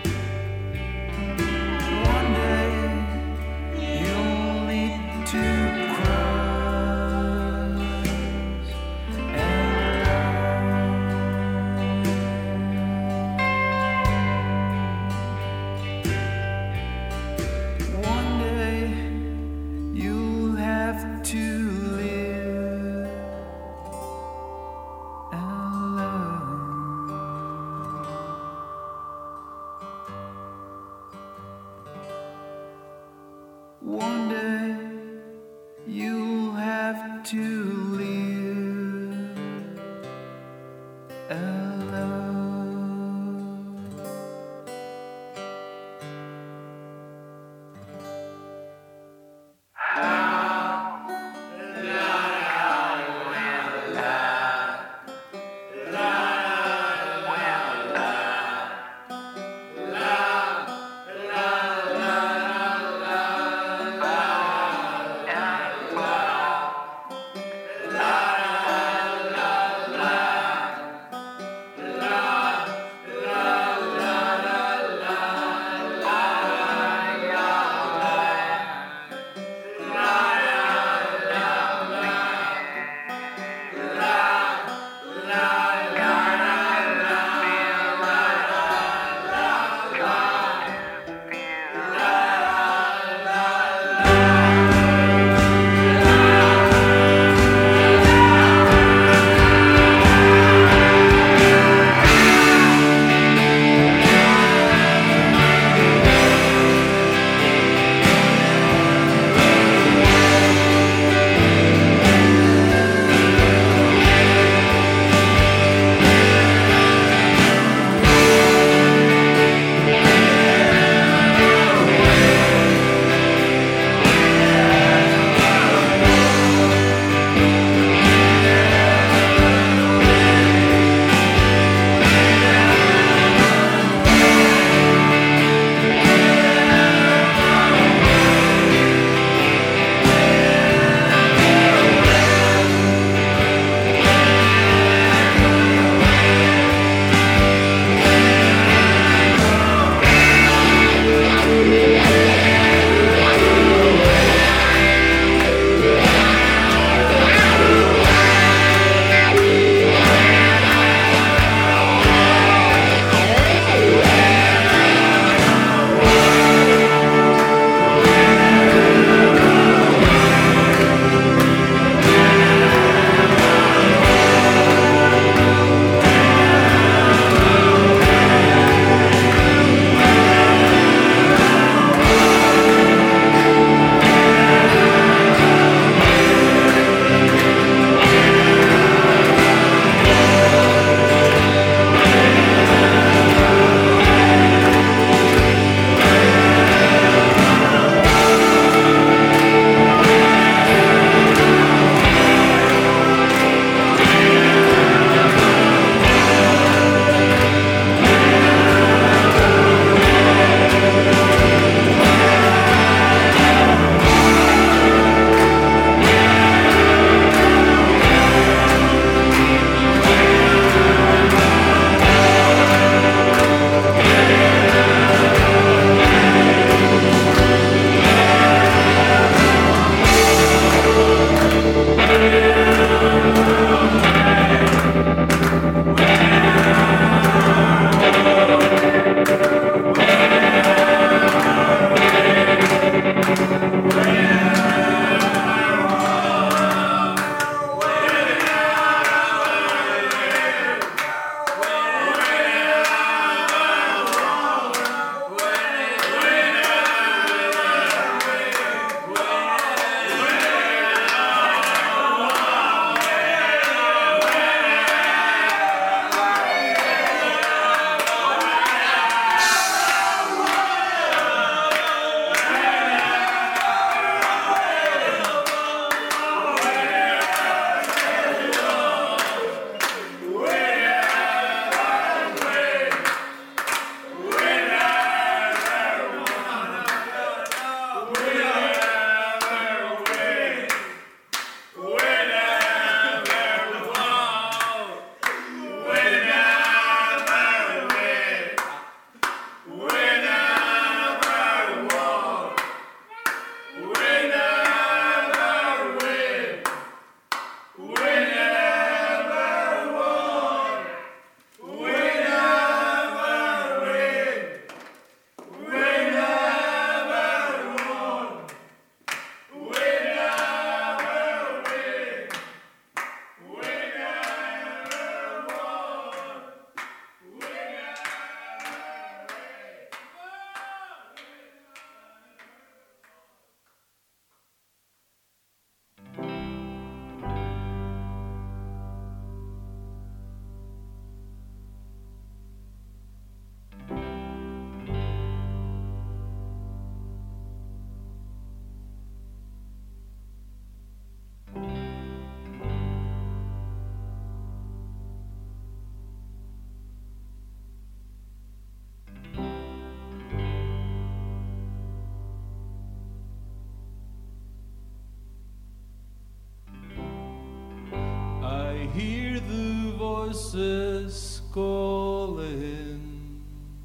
calling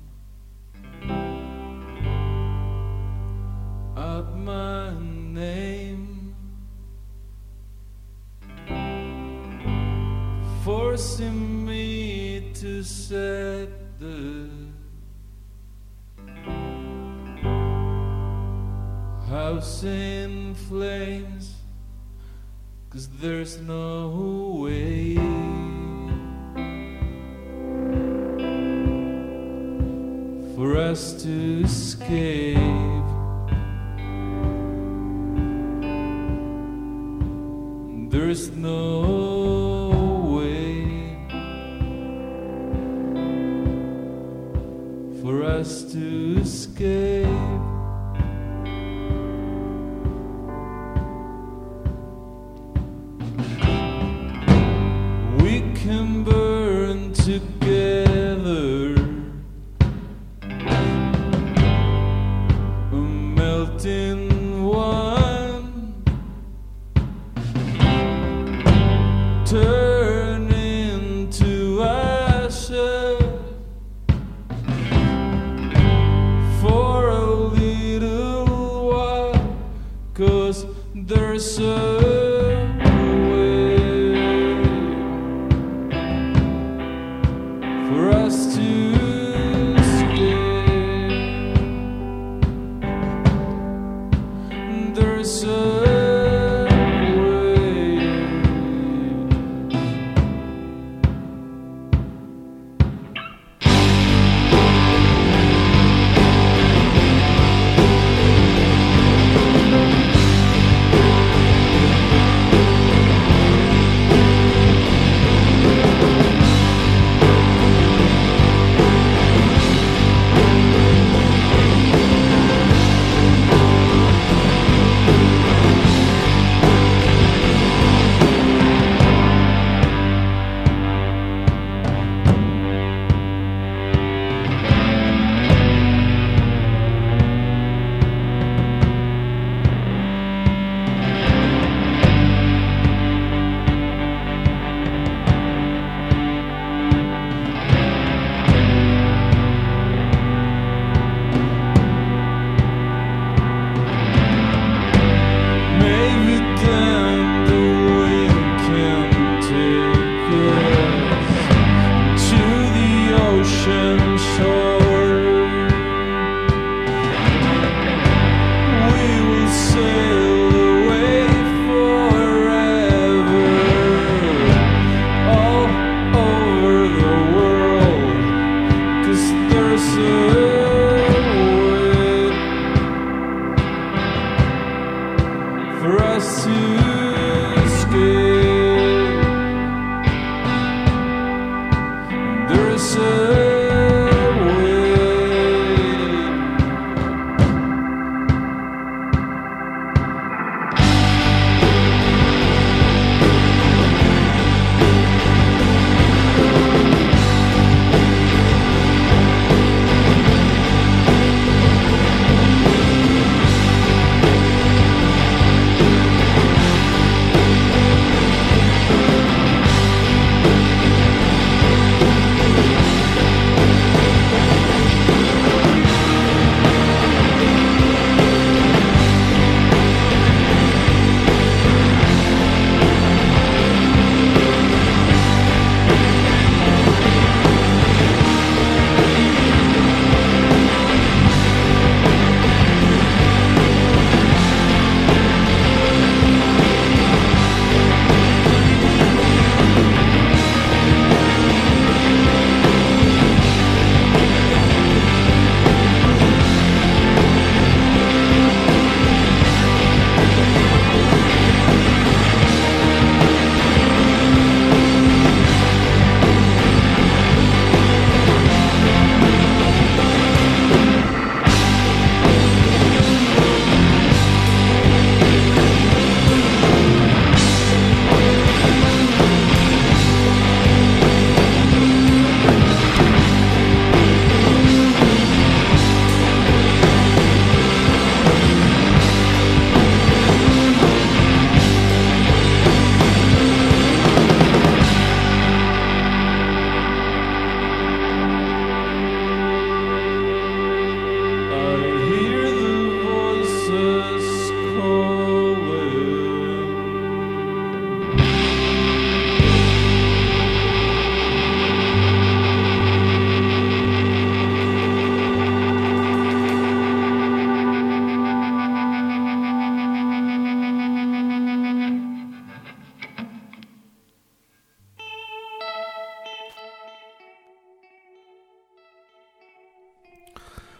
out my name, forcing me to set the house in flames, 'cause there's no way for us to escape. There's no way for us to escape. We can burn together, a melting one, turn into ashes for a little while, 'cause there's a for us to escape. There's a way.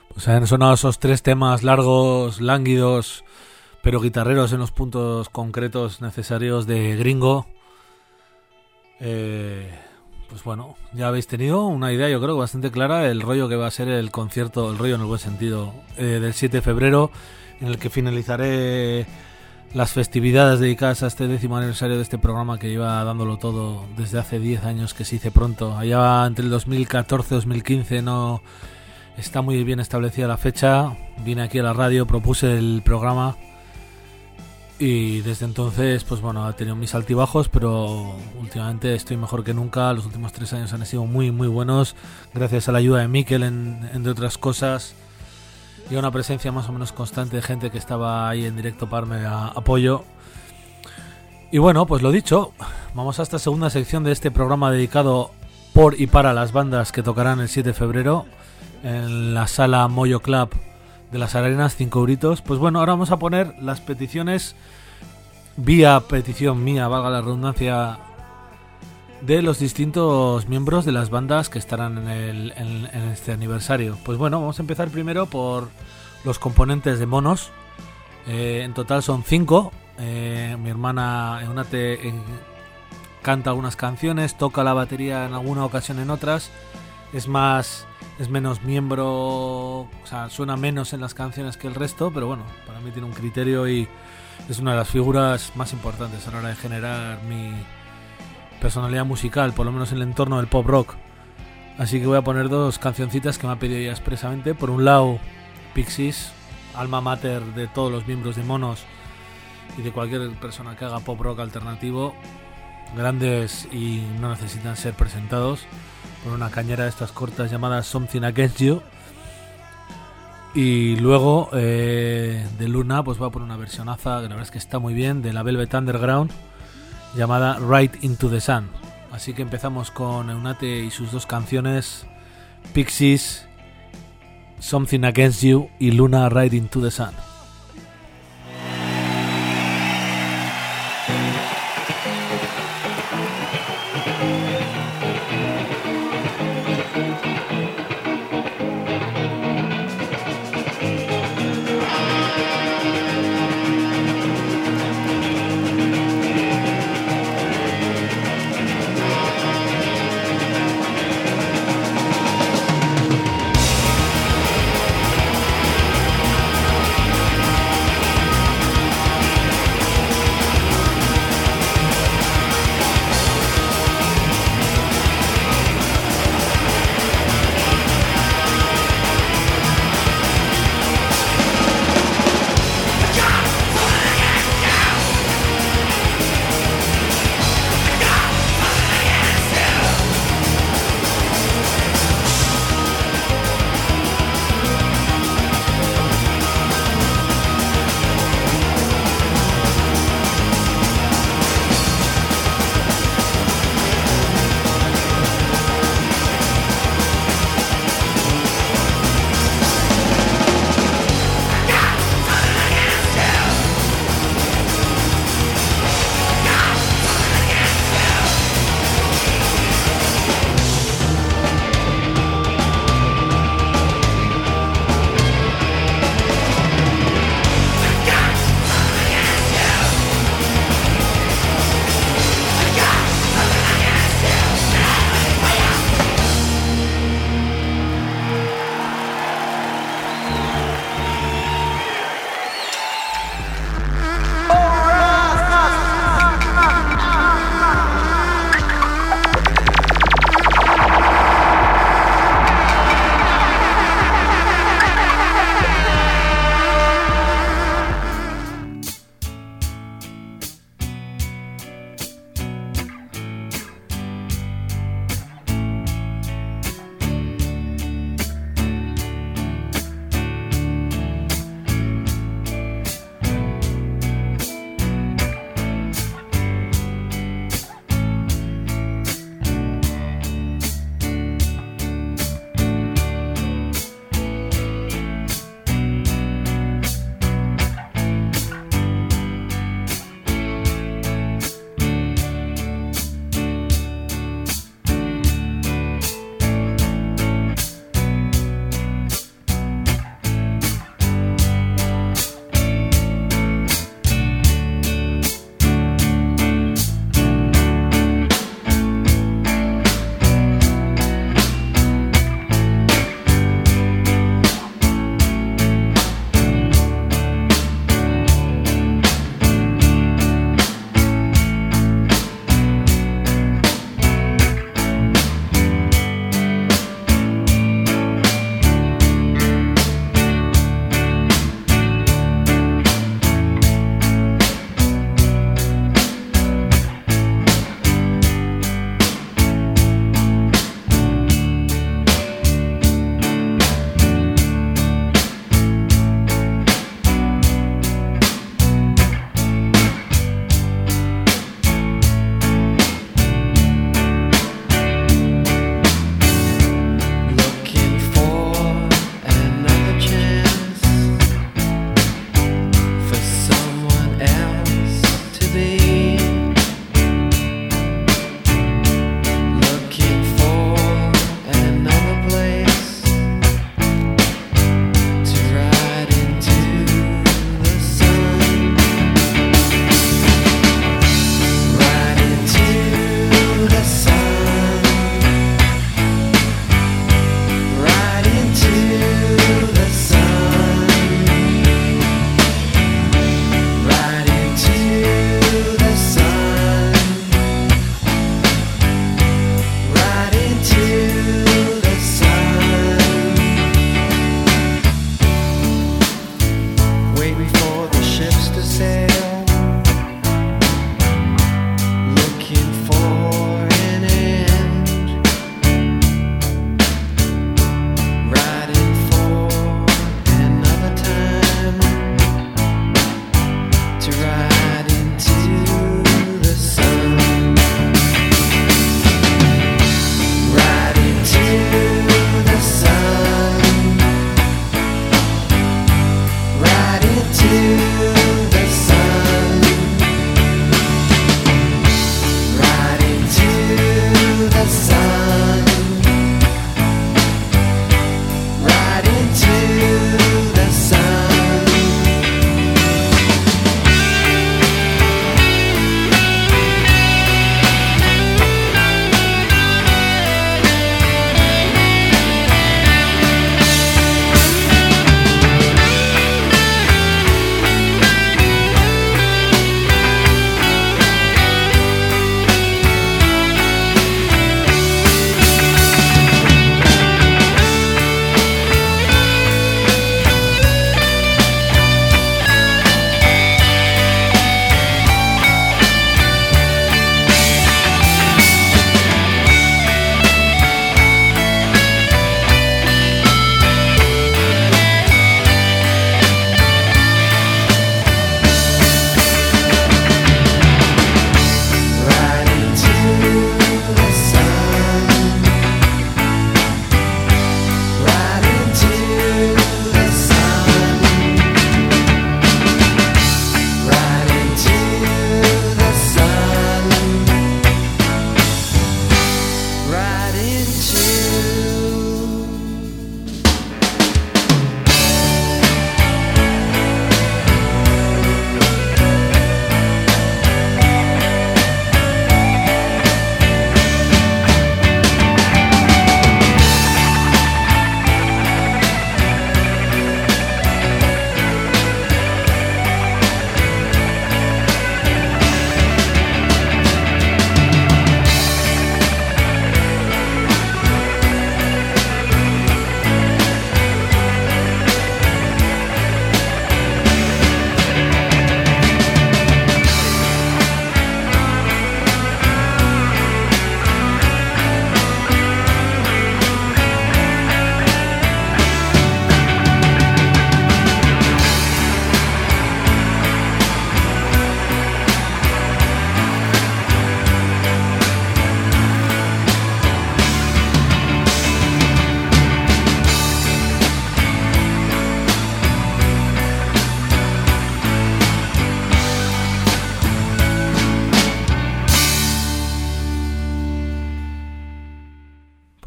Pues han sonado esos tres temas largos, lánguidos, pero guitarreros en los puntos concretos necesarios de Gringo. Eh, pues bueno, ya habéis tenido una idea, yo creo que bastante clara, el rollo que va a ser el concierto, el rollo en el buen sentido, eh, del siete de febrero, en el que finalizaré las festividades dedicadas a este décimo aniversario de este programa que lleva dándolo todo desde hace diez años, que se hice pronto. Allá entre el dos mil catorce y dos mil quince no está muy bien establecida la fecha. Vine aquí a la radio, propuse el programa y desde entonces, pues bueno, ha tenido mis altibajos, pero últimamente estoy mejor que nunca. Los últimos tres años han sido muy muy buenos, gracias a la ayuda de Mikel, en, entre otras cosas, y a una presencia más o menos constante de gente que estaba ahí en directo para darme a, apoyo. Y bueno, pues lo dicho, vamos a esta segunda sección de este programa dedicado por y para las bandas que tocarán el siete de febrero en la sala Moyo Club de las Arenas, cinco euritos. Pues bueno, ahora vamos a poner las peticiones vía petición mía, valga la redundancia, de los distintos miembros de las bandas que estarán en, el, en, en este aniversario. Pues bueno, vamos a empezar primero por los componentes de Monos. Eh, en total son cinco. Eh, mi hermana Eunate eh, canta algunas canciones, toca la batería en alguna ocasión, en otras es más, es menos miembro, o sea, suena menos en las canciones que el resto, pero bueno, para mí tiene un criterio y es una de las figuras más importantes a la hora de generar mi personalidad musical, por lo menos en el entorno del pop rock. Así que voy a poner dos cancioncitas que me ha pedido ella expresamente. Por un lado, Pixies, alma mater de todos los miembros de Monos y de cualquier persona que haga pop rock alternativo, grandes y no necesitan ser presentados, por una cañera de estas cortas llamada Something Against You. Y luego eh, de Luna, pues voy a poner una versionaza que la verdad es que está muy bien, de la Velvet Underground, llamada Right Into the Sun. Así que empezamos con Eunate y sus dos canciones, Pixies, Something Against You, y Luna, Right Into the Sun. We'll be right back.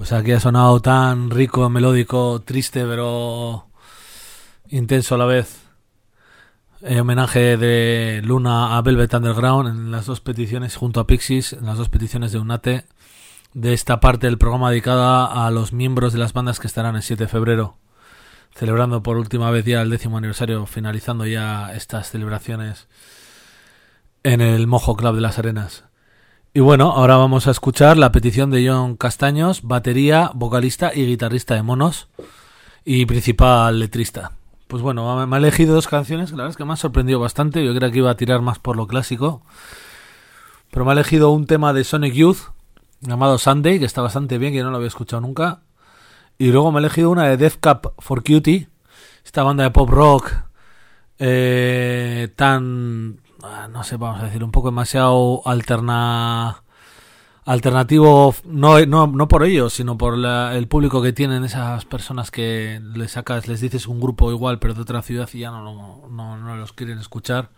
sea, que ha sonado tan rico, melódico, triste, pero intenso a la vez. Eh, homenaje de Luna a Velvet Underground en las dos peticiones, junto a Pixies, en las dos peticiones de Unate, de esta parte del programa dedicada a los miembros de las bandas que estarán el siete de febrero, celebrando por última vez ya el décimo aniversario, finalizando ya estas celebraciones en el Mojo Club de las Arenas. Y bueno, ahora vamos a escuchar la petición de John Castaños, batería, vocalista y guitarrista de Monos, y principal letrista. Pues bueno, me ha elegido dos canciones que la verdad es que me han sorprendido bastante. Yo creía que iba a tirar más por lo clásico, pero me ha elegido un tema de Sonic Youth llamado Sunday, que está bastante bien, que yo no lo había escuchado nunca. Y luego me ha elegido una de Death Cab for Cutie, esta banda de pop rock eh, tan... no sé, vamos a decir, un poco demasiado alterna alternativo, no, no, no por ellos, sino por la, el público que tienen esas personas que les sacas, les dices un grupo igual pero de otra ciudad y ya no, no, no, no los quieren escuchar.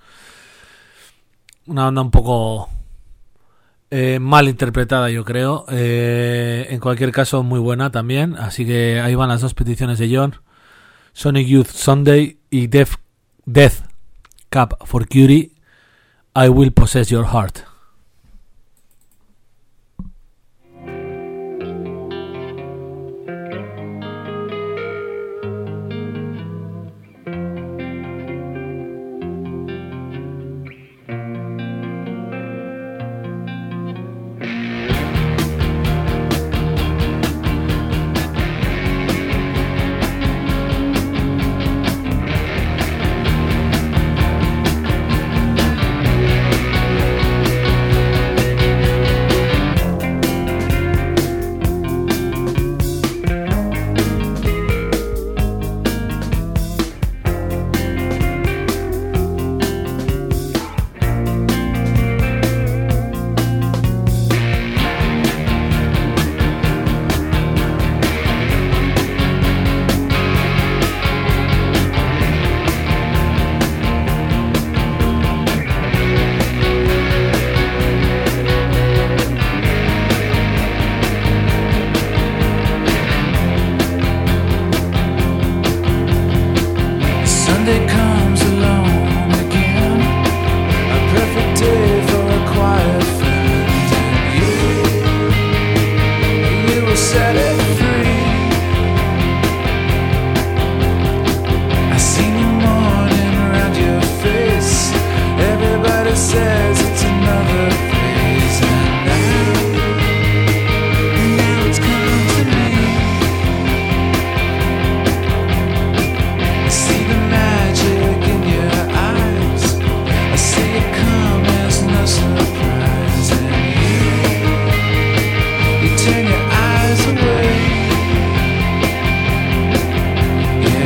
Una banda un poco eh, mal interpretada, yo creo. Eh, en cualquier caso, muy buena también. Así que ahí van las dos peticiones de John: Sonic Youth Sunday y Death, Death Cab for Cutie, I Will Possess Your Heart.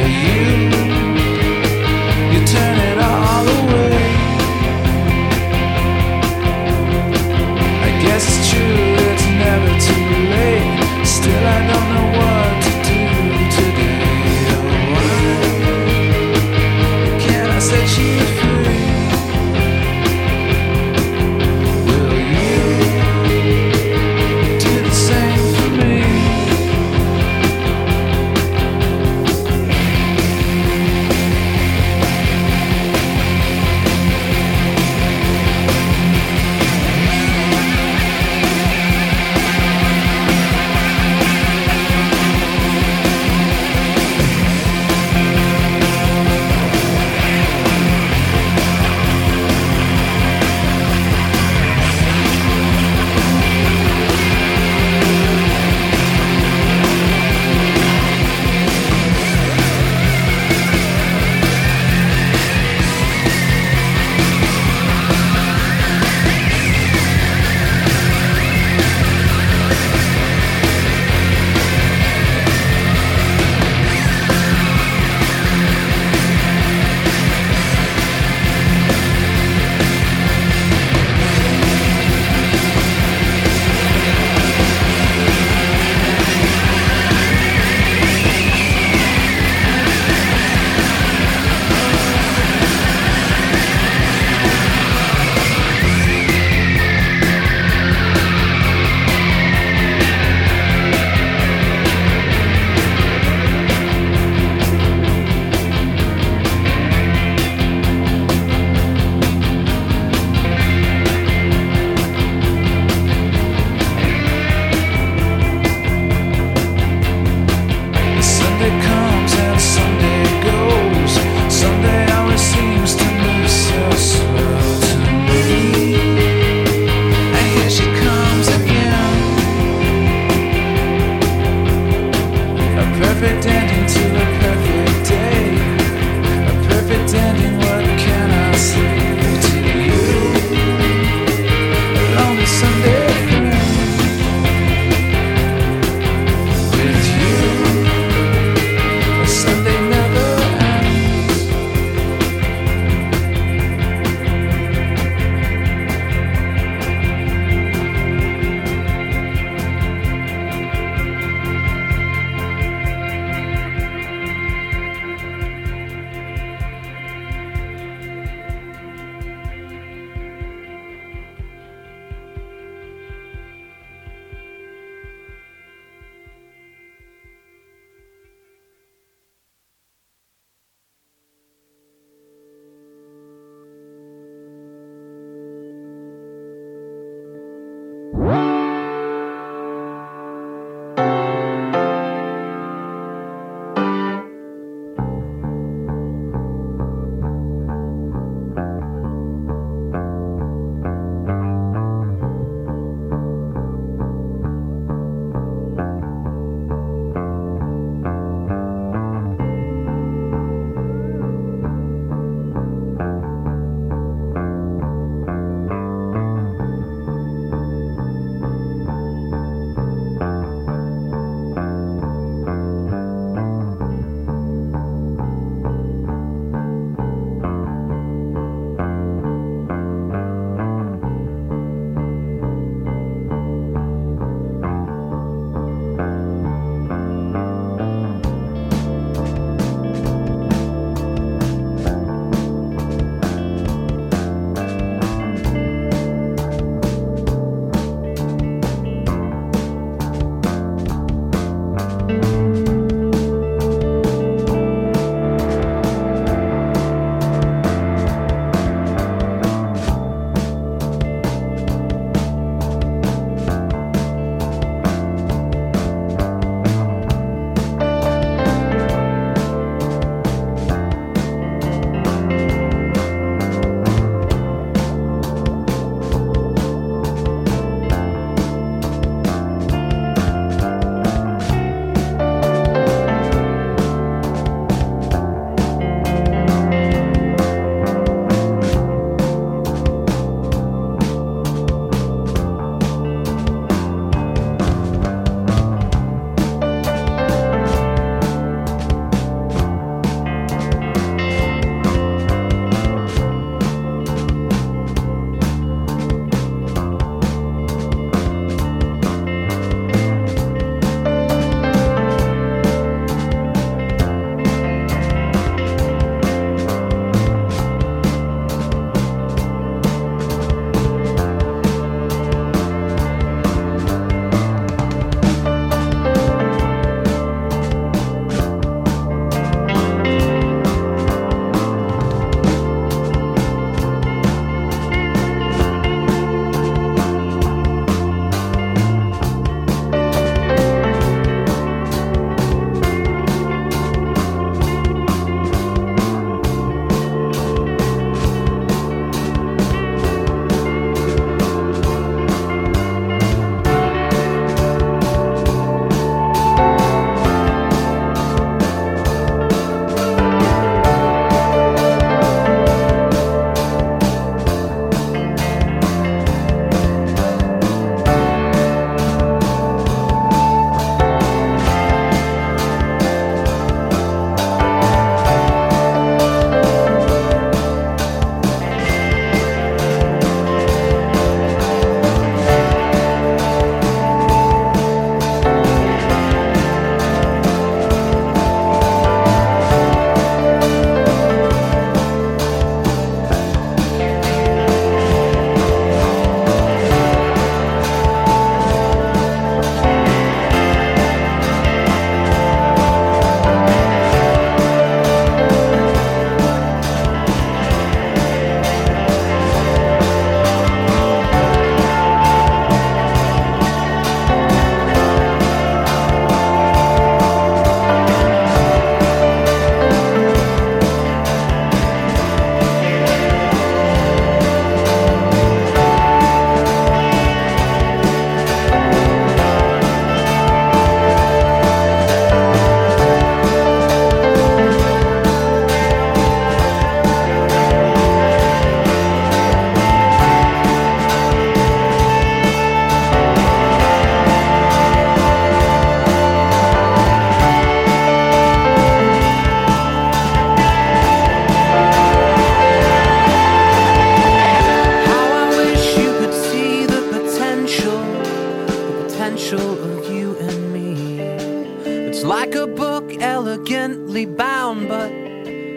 Turn it all away.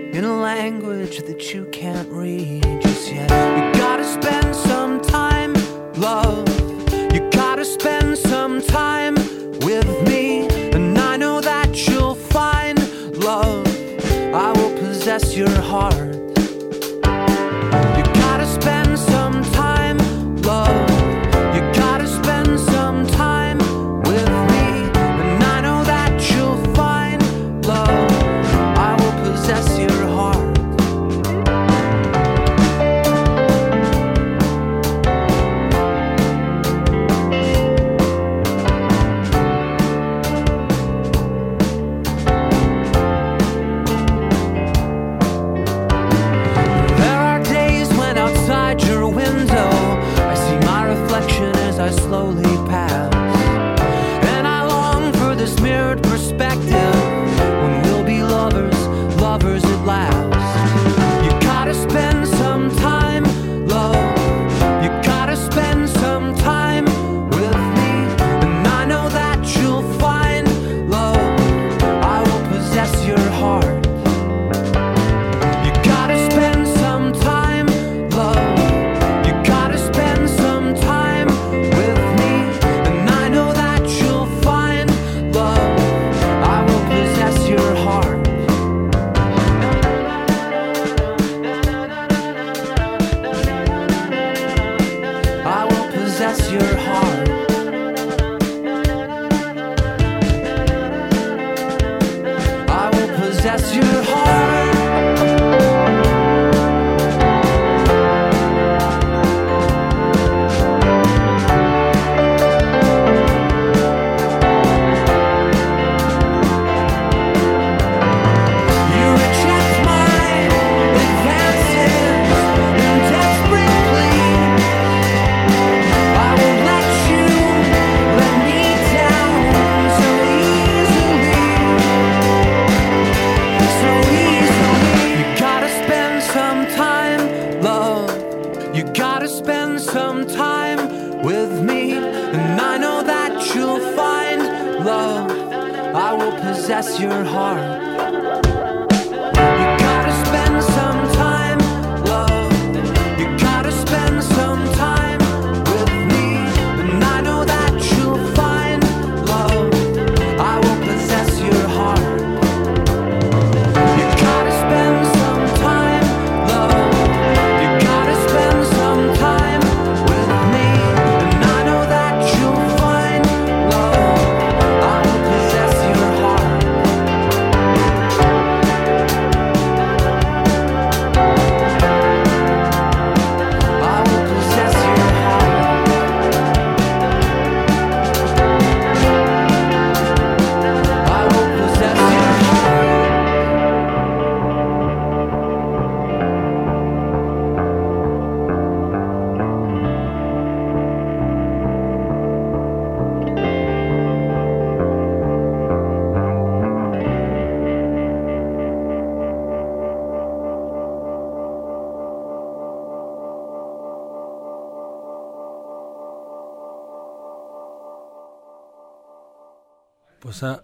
in a language that you can't read just yet. You gotta spend some time, love. You gotta spend some time with me, and I know that you'll find love. I will possess your heart. You gotta spend some time, love. You gotta spend some time with me, and I know that you'll find love. I will possess your heart. There are days when outside your window I see my reflection as I slowly pass, and I long for this mirrored perspective when we'll be lovers, lovers at last. You gotta spend some time, love. You gotta spend some time with me, and I know that you'll find love. I will possess your heart. You gotta spend some time, love. You gotta spend some time with me, and I know that you'll find love. I will possess your heart. I will possess your heart. I will possess your heart. You reject my advances in desperate plea. I won't let you let me down so easily, so easily. You gotta spend some time, love. You gotta spend some time with me, and I know that you'll find love. I will possess your heart. You gotta spend some time, love. You gotta spend some time with me, and I know that you'll find love. I will possess your heart. You gotta spend some time, love. You gotta spend some time with me, and I know that you'll find love. I will possess your heart. I will possess your heart. I will possess your heart. Pues, a-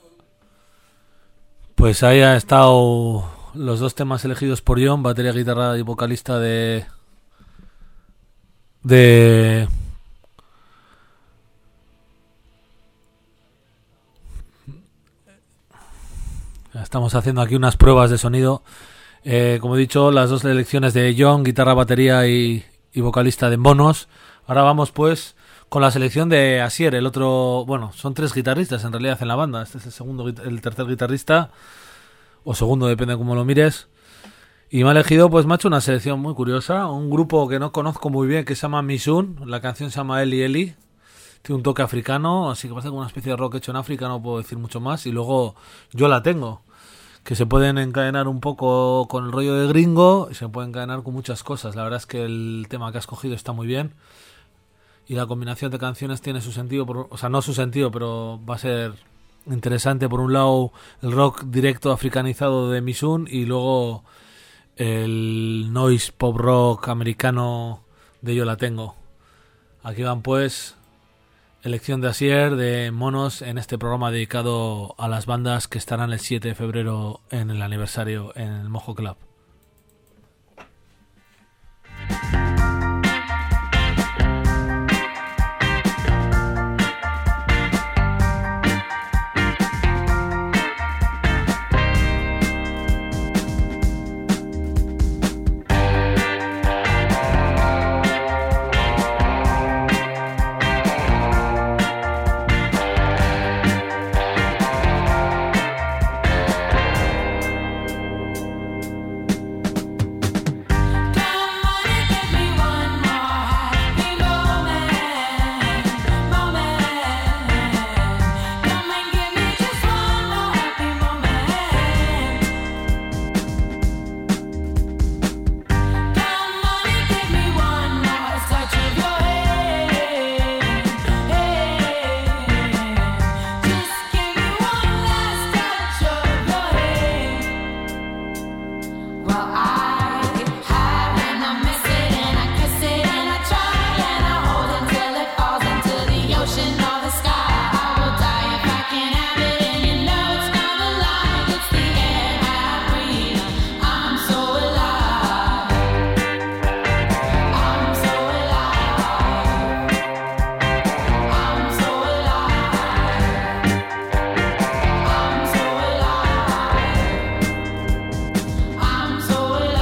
pues ahí ha estado los dos temas elegidos por John, batería, guitarra y vocalista de de estamos haciendo aquí unas pruebas de sonido. Eh, como he dicho, las dos elecciones de John, guitarra, batería y, y vocalista de Monos. Ahora vamos pues con la selección de Asier, el otro, bueno, son tres guitarristas en realidad en la banda. Este es el segundo, guit- el tercer guitarrista, o segundo, depende de cómo lo mires. Y me ha elegido, pues me ha hecho una selección muy curiosa, un grupo que no conozco muy bien que se llama Misun. La canción se llama Eli Eli, tiene un toque africano, así que parece como una especie de rock hecho en África, no puedo decir mucho más. Y luego Yo la tengo, que se pueden encadenar un poco con el rollo de gringo y se pueden encadenar con muchas cosas. La verdad es que el tema que has cogido está muy bien y la combinación de canciones tiene su sentido, por, o sea, no su sentido, pero va a ser interesante. Por un lado, el rock directo africanizado de Misun y luego el noise pop rock americano de Yo la tengo. Aquí van pues elección de Asier de monos en este programa dedicado a las bandas que estarán el siete de febrero en el aniversario en el Mojo Club. I'm so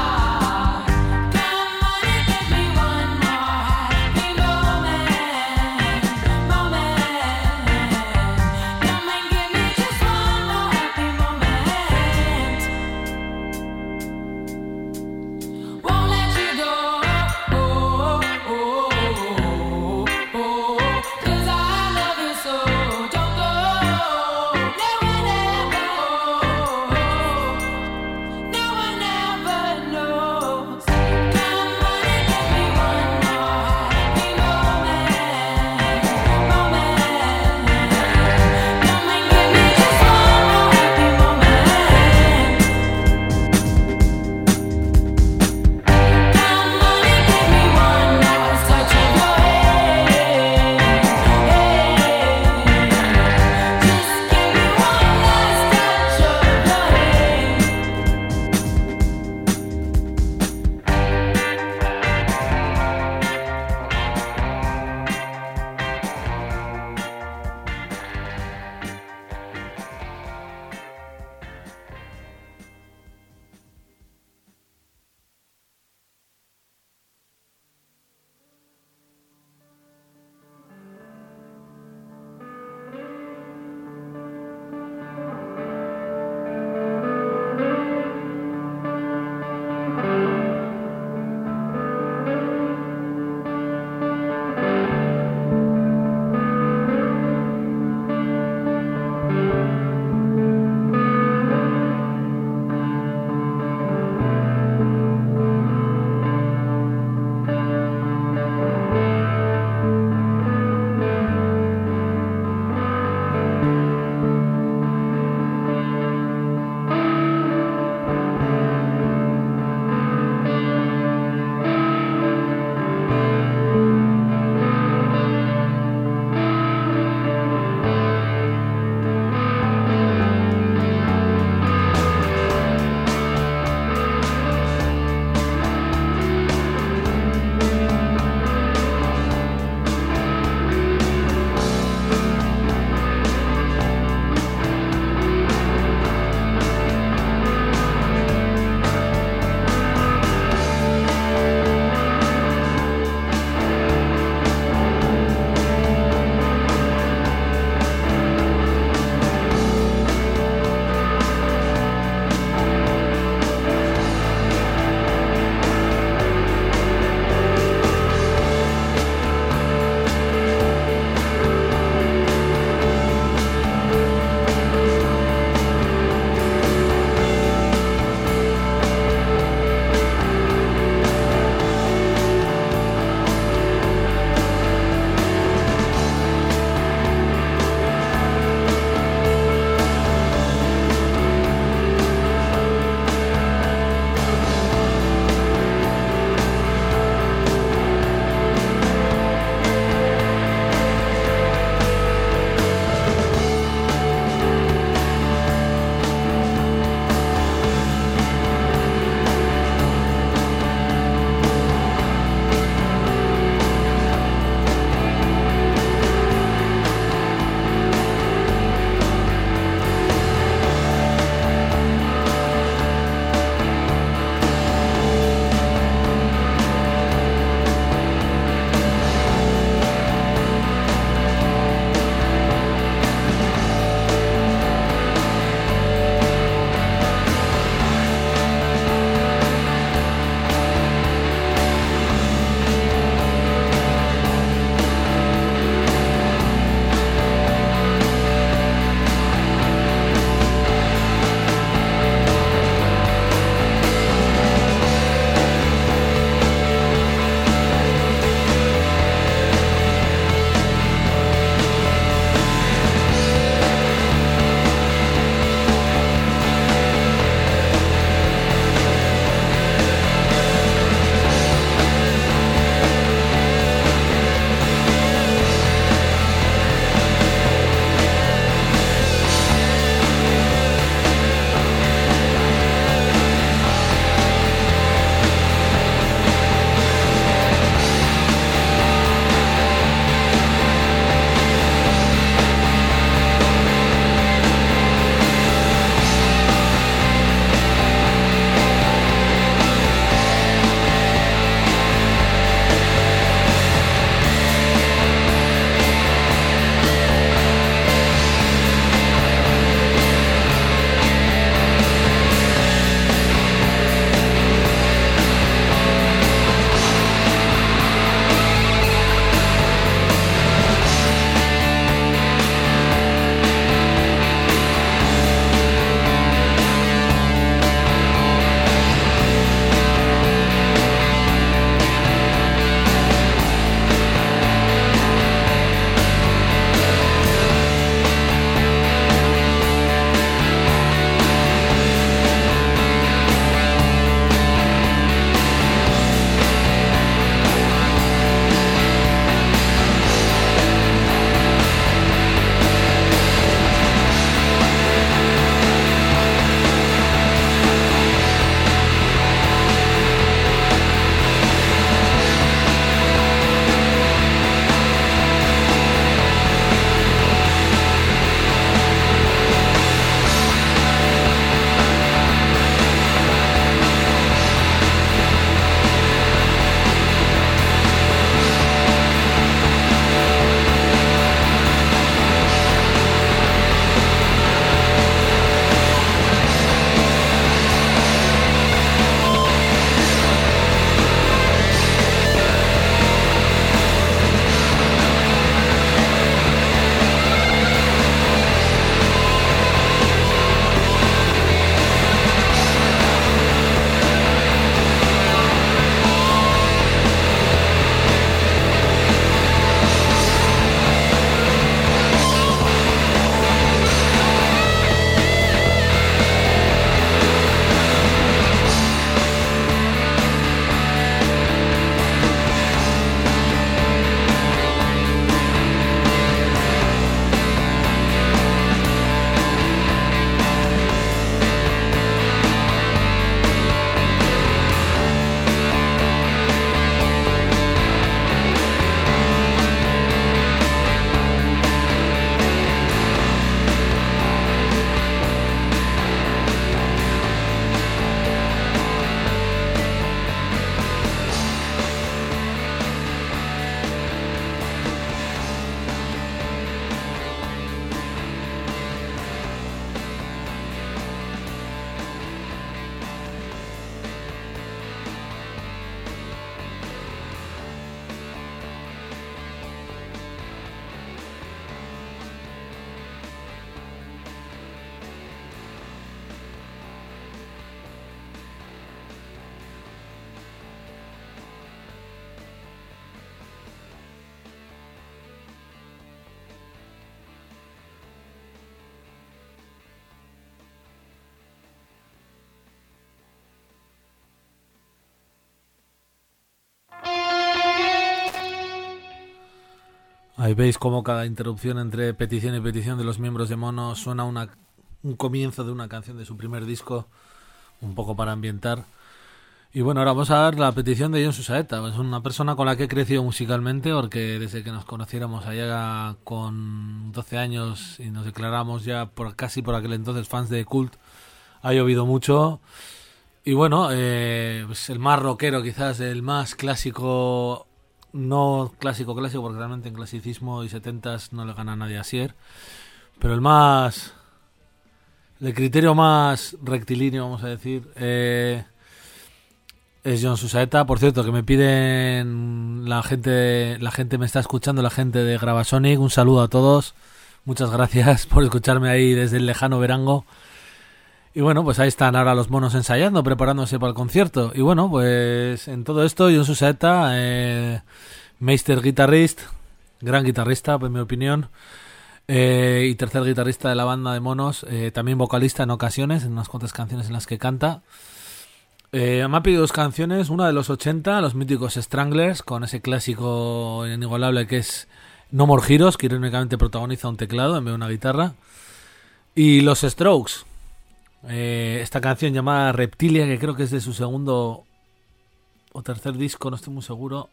Ahí veis cómo cada interrupción entre petición y petición de los miembros de Mono suena una, un comienzo de una canción de su primer disco, un poco para ambientar. Y bueno, ahora vamos a dar la petición de John Susaeta. Es una persona con la que he crecido musicalmente, porque desde que nos conociéramos allá con doce años y nos declaramos ya por casi por aquel entonces fans de Cult, ha llovido mucho. Y bueno, eh, pues el más rockero quizás, el más clásico... No clásico clásico, porque realmente en clasicismo y setentas no le gana a nadie a Sier, pero el más, el criterio más rectilíneo, vamos a decir, eh, es John Susaeta. Por cierto, que me piden la gente, la gente me está escuchando, la gente de Gravasonic, un saludo a todos, muchas gracias por escucharme ahí desde el lejano Verango. Y bueno, pues ahí están ahora los monos ensayando, preparándose para el concierto. Y bueno, pues en todo esto, John Susaeta, eh, Meister guitarrista, gran guitarrista, en mi opinión, eh, y tercer guitarrista de la banda de Monos, eh, también vocalista en ocasiones, en unas cuantas canciones en las que canta. Eh, me ha pedido dos canciones, una de los ochenta, los míticos Stranglers, con ese clásico inigualable que es No More Heroes, que irónicamente protagoniza un teclado en vez de una guitarra, y los Strokes. Eh, esta canción llamada Reptilia, que creo que es de su segundo o tercer disco, no estoy muy seguro,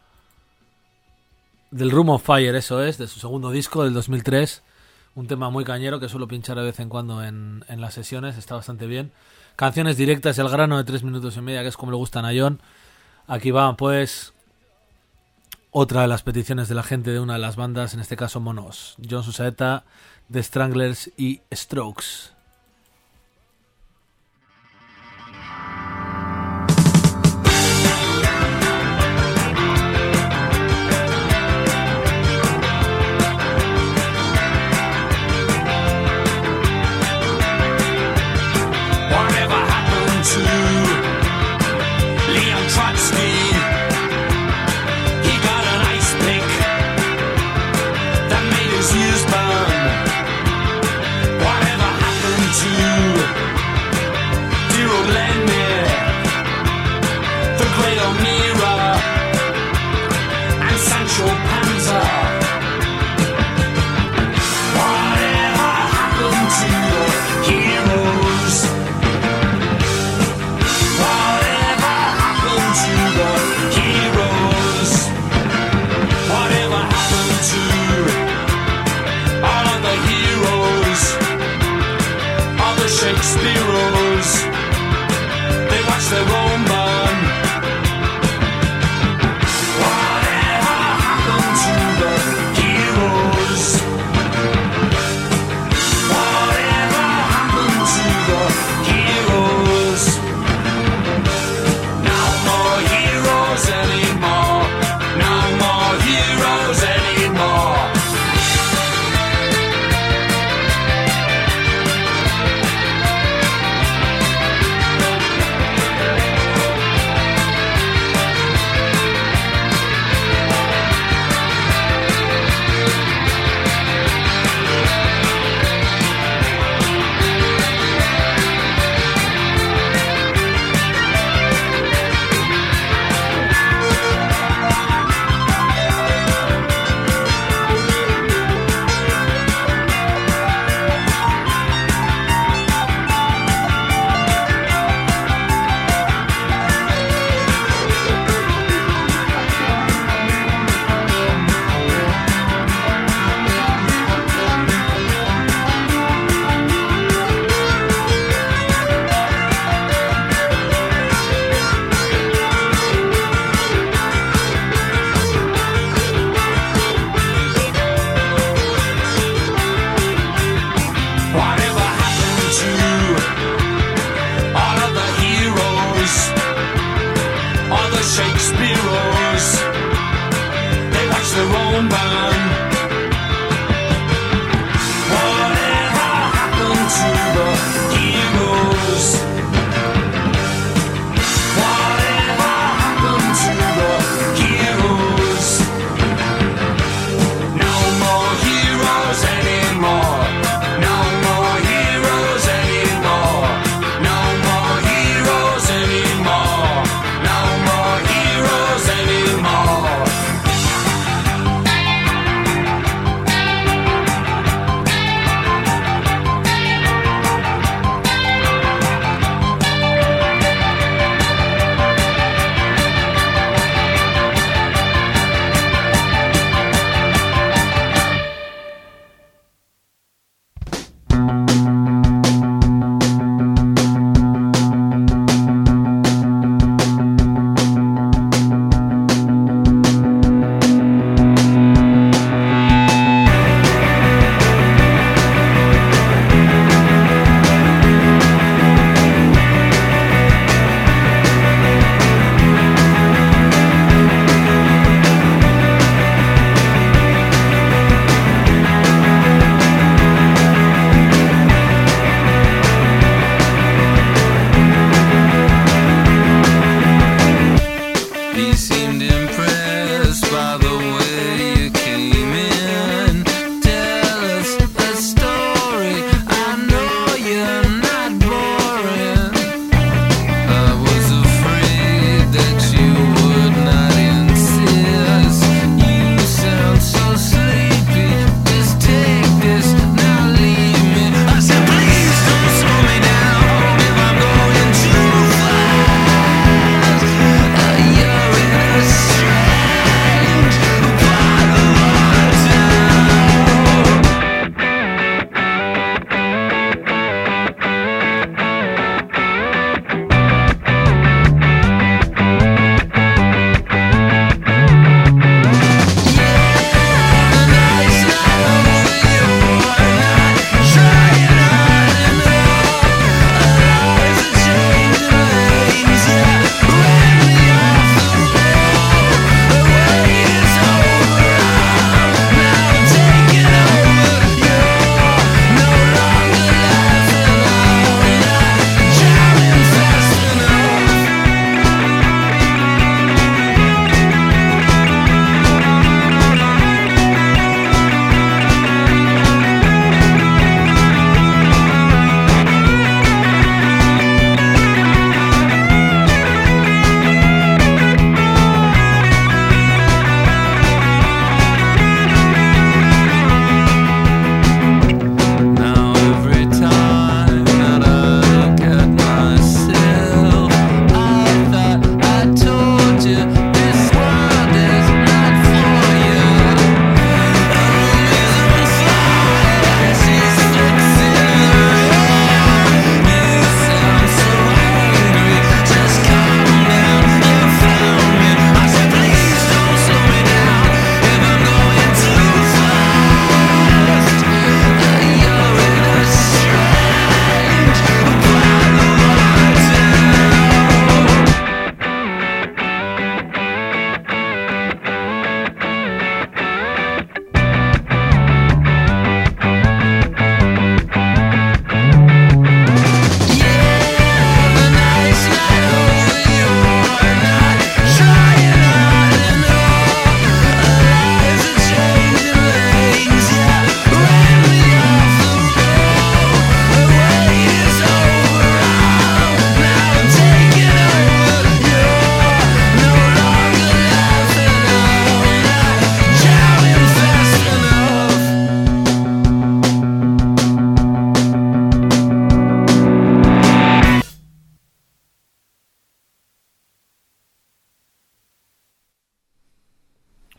del Room of Fire, eso es, de su segundo disco del dos mil tres, un tema muy cañero que suelo pinchar de vez en cuando en, en las sesiones, está bastante bien. Canciones directas y al grano de tres minutos y media, que es como le gustan a John. Aquí va pues otra de las peticiones de la gente de una de las bandas, en este caso Monos, John Susaeta, The Stranglers y Strokes.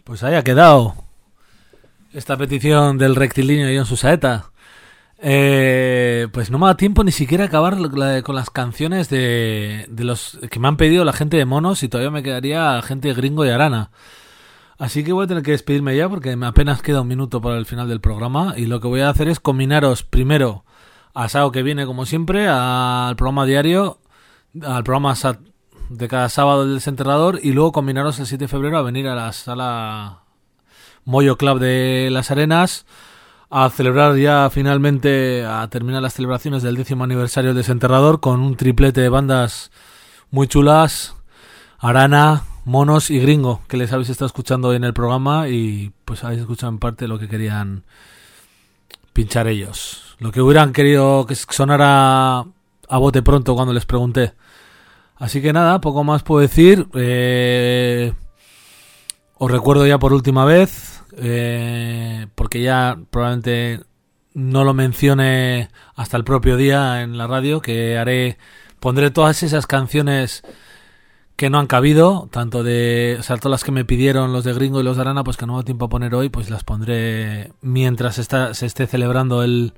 pues ahí ha quedado esta petición del rectilíneo y en su saeta. Eh, pues no me da tiempo ni siquiera acabar la, con las canciones de, de los que me han pedido la gente de Monos, y todavía me quedaría gente de Gringo y Arana. Así que voy a tener que despedirme ya porque me apenas queda un minuto para el final del programa, y lo que voy a hacer es combinaros primero a sábado que viene, como siempre, al programa diario, al programa de cada sábado del Desenterrador, y luego combinaros el siete de febrero a venir a la sala Moyo Club de Las Arenas a celebrar ya finalmente, a terminar las celebraciones del décimo aniversario del Desenterrador con un triplete de bandas muy chulas: Arana, Monos y Gringo, que les habéis estado escuchando hoy en el programa, y pues habéis escuchado en parte lo que querían pinchar ellos, lo que hubieran querido que sonara a bote pronto cuando les pregunté. Así que nada, poco más puedo decir. eh, os recuerdo ya por última vez, Eh, porque ya probablemente no lo mencione hasta el propio día en la radio, que haré, pondré todas esas canciones que no han cabido, tanto de, o sea, todas las que me pidieron los de Gringo y los de Arana, pues que no me da tiempo a poner hoy, pues las pondré mientras está, se esté celebrando el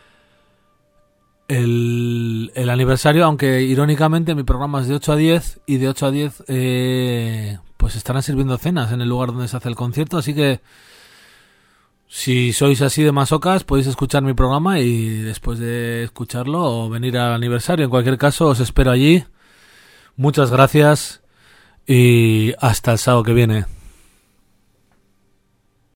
el, el aniversario, aunque irónicamente mi programa es de ocho a diez, y de ocho a diez eh, pues estarán sirviendo cenas en el lugar donde se hace el concierto, así que si sois así de masocas podéis escuchar mi programa y después de escucharlo o venir al aniversario. En cualquier caso, os espero allí. Muchas gracias y hasta el sábado que viene.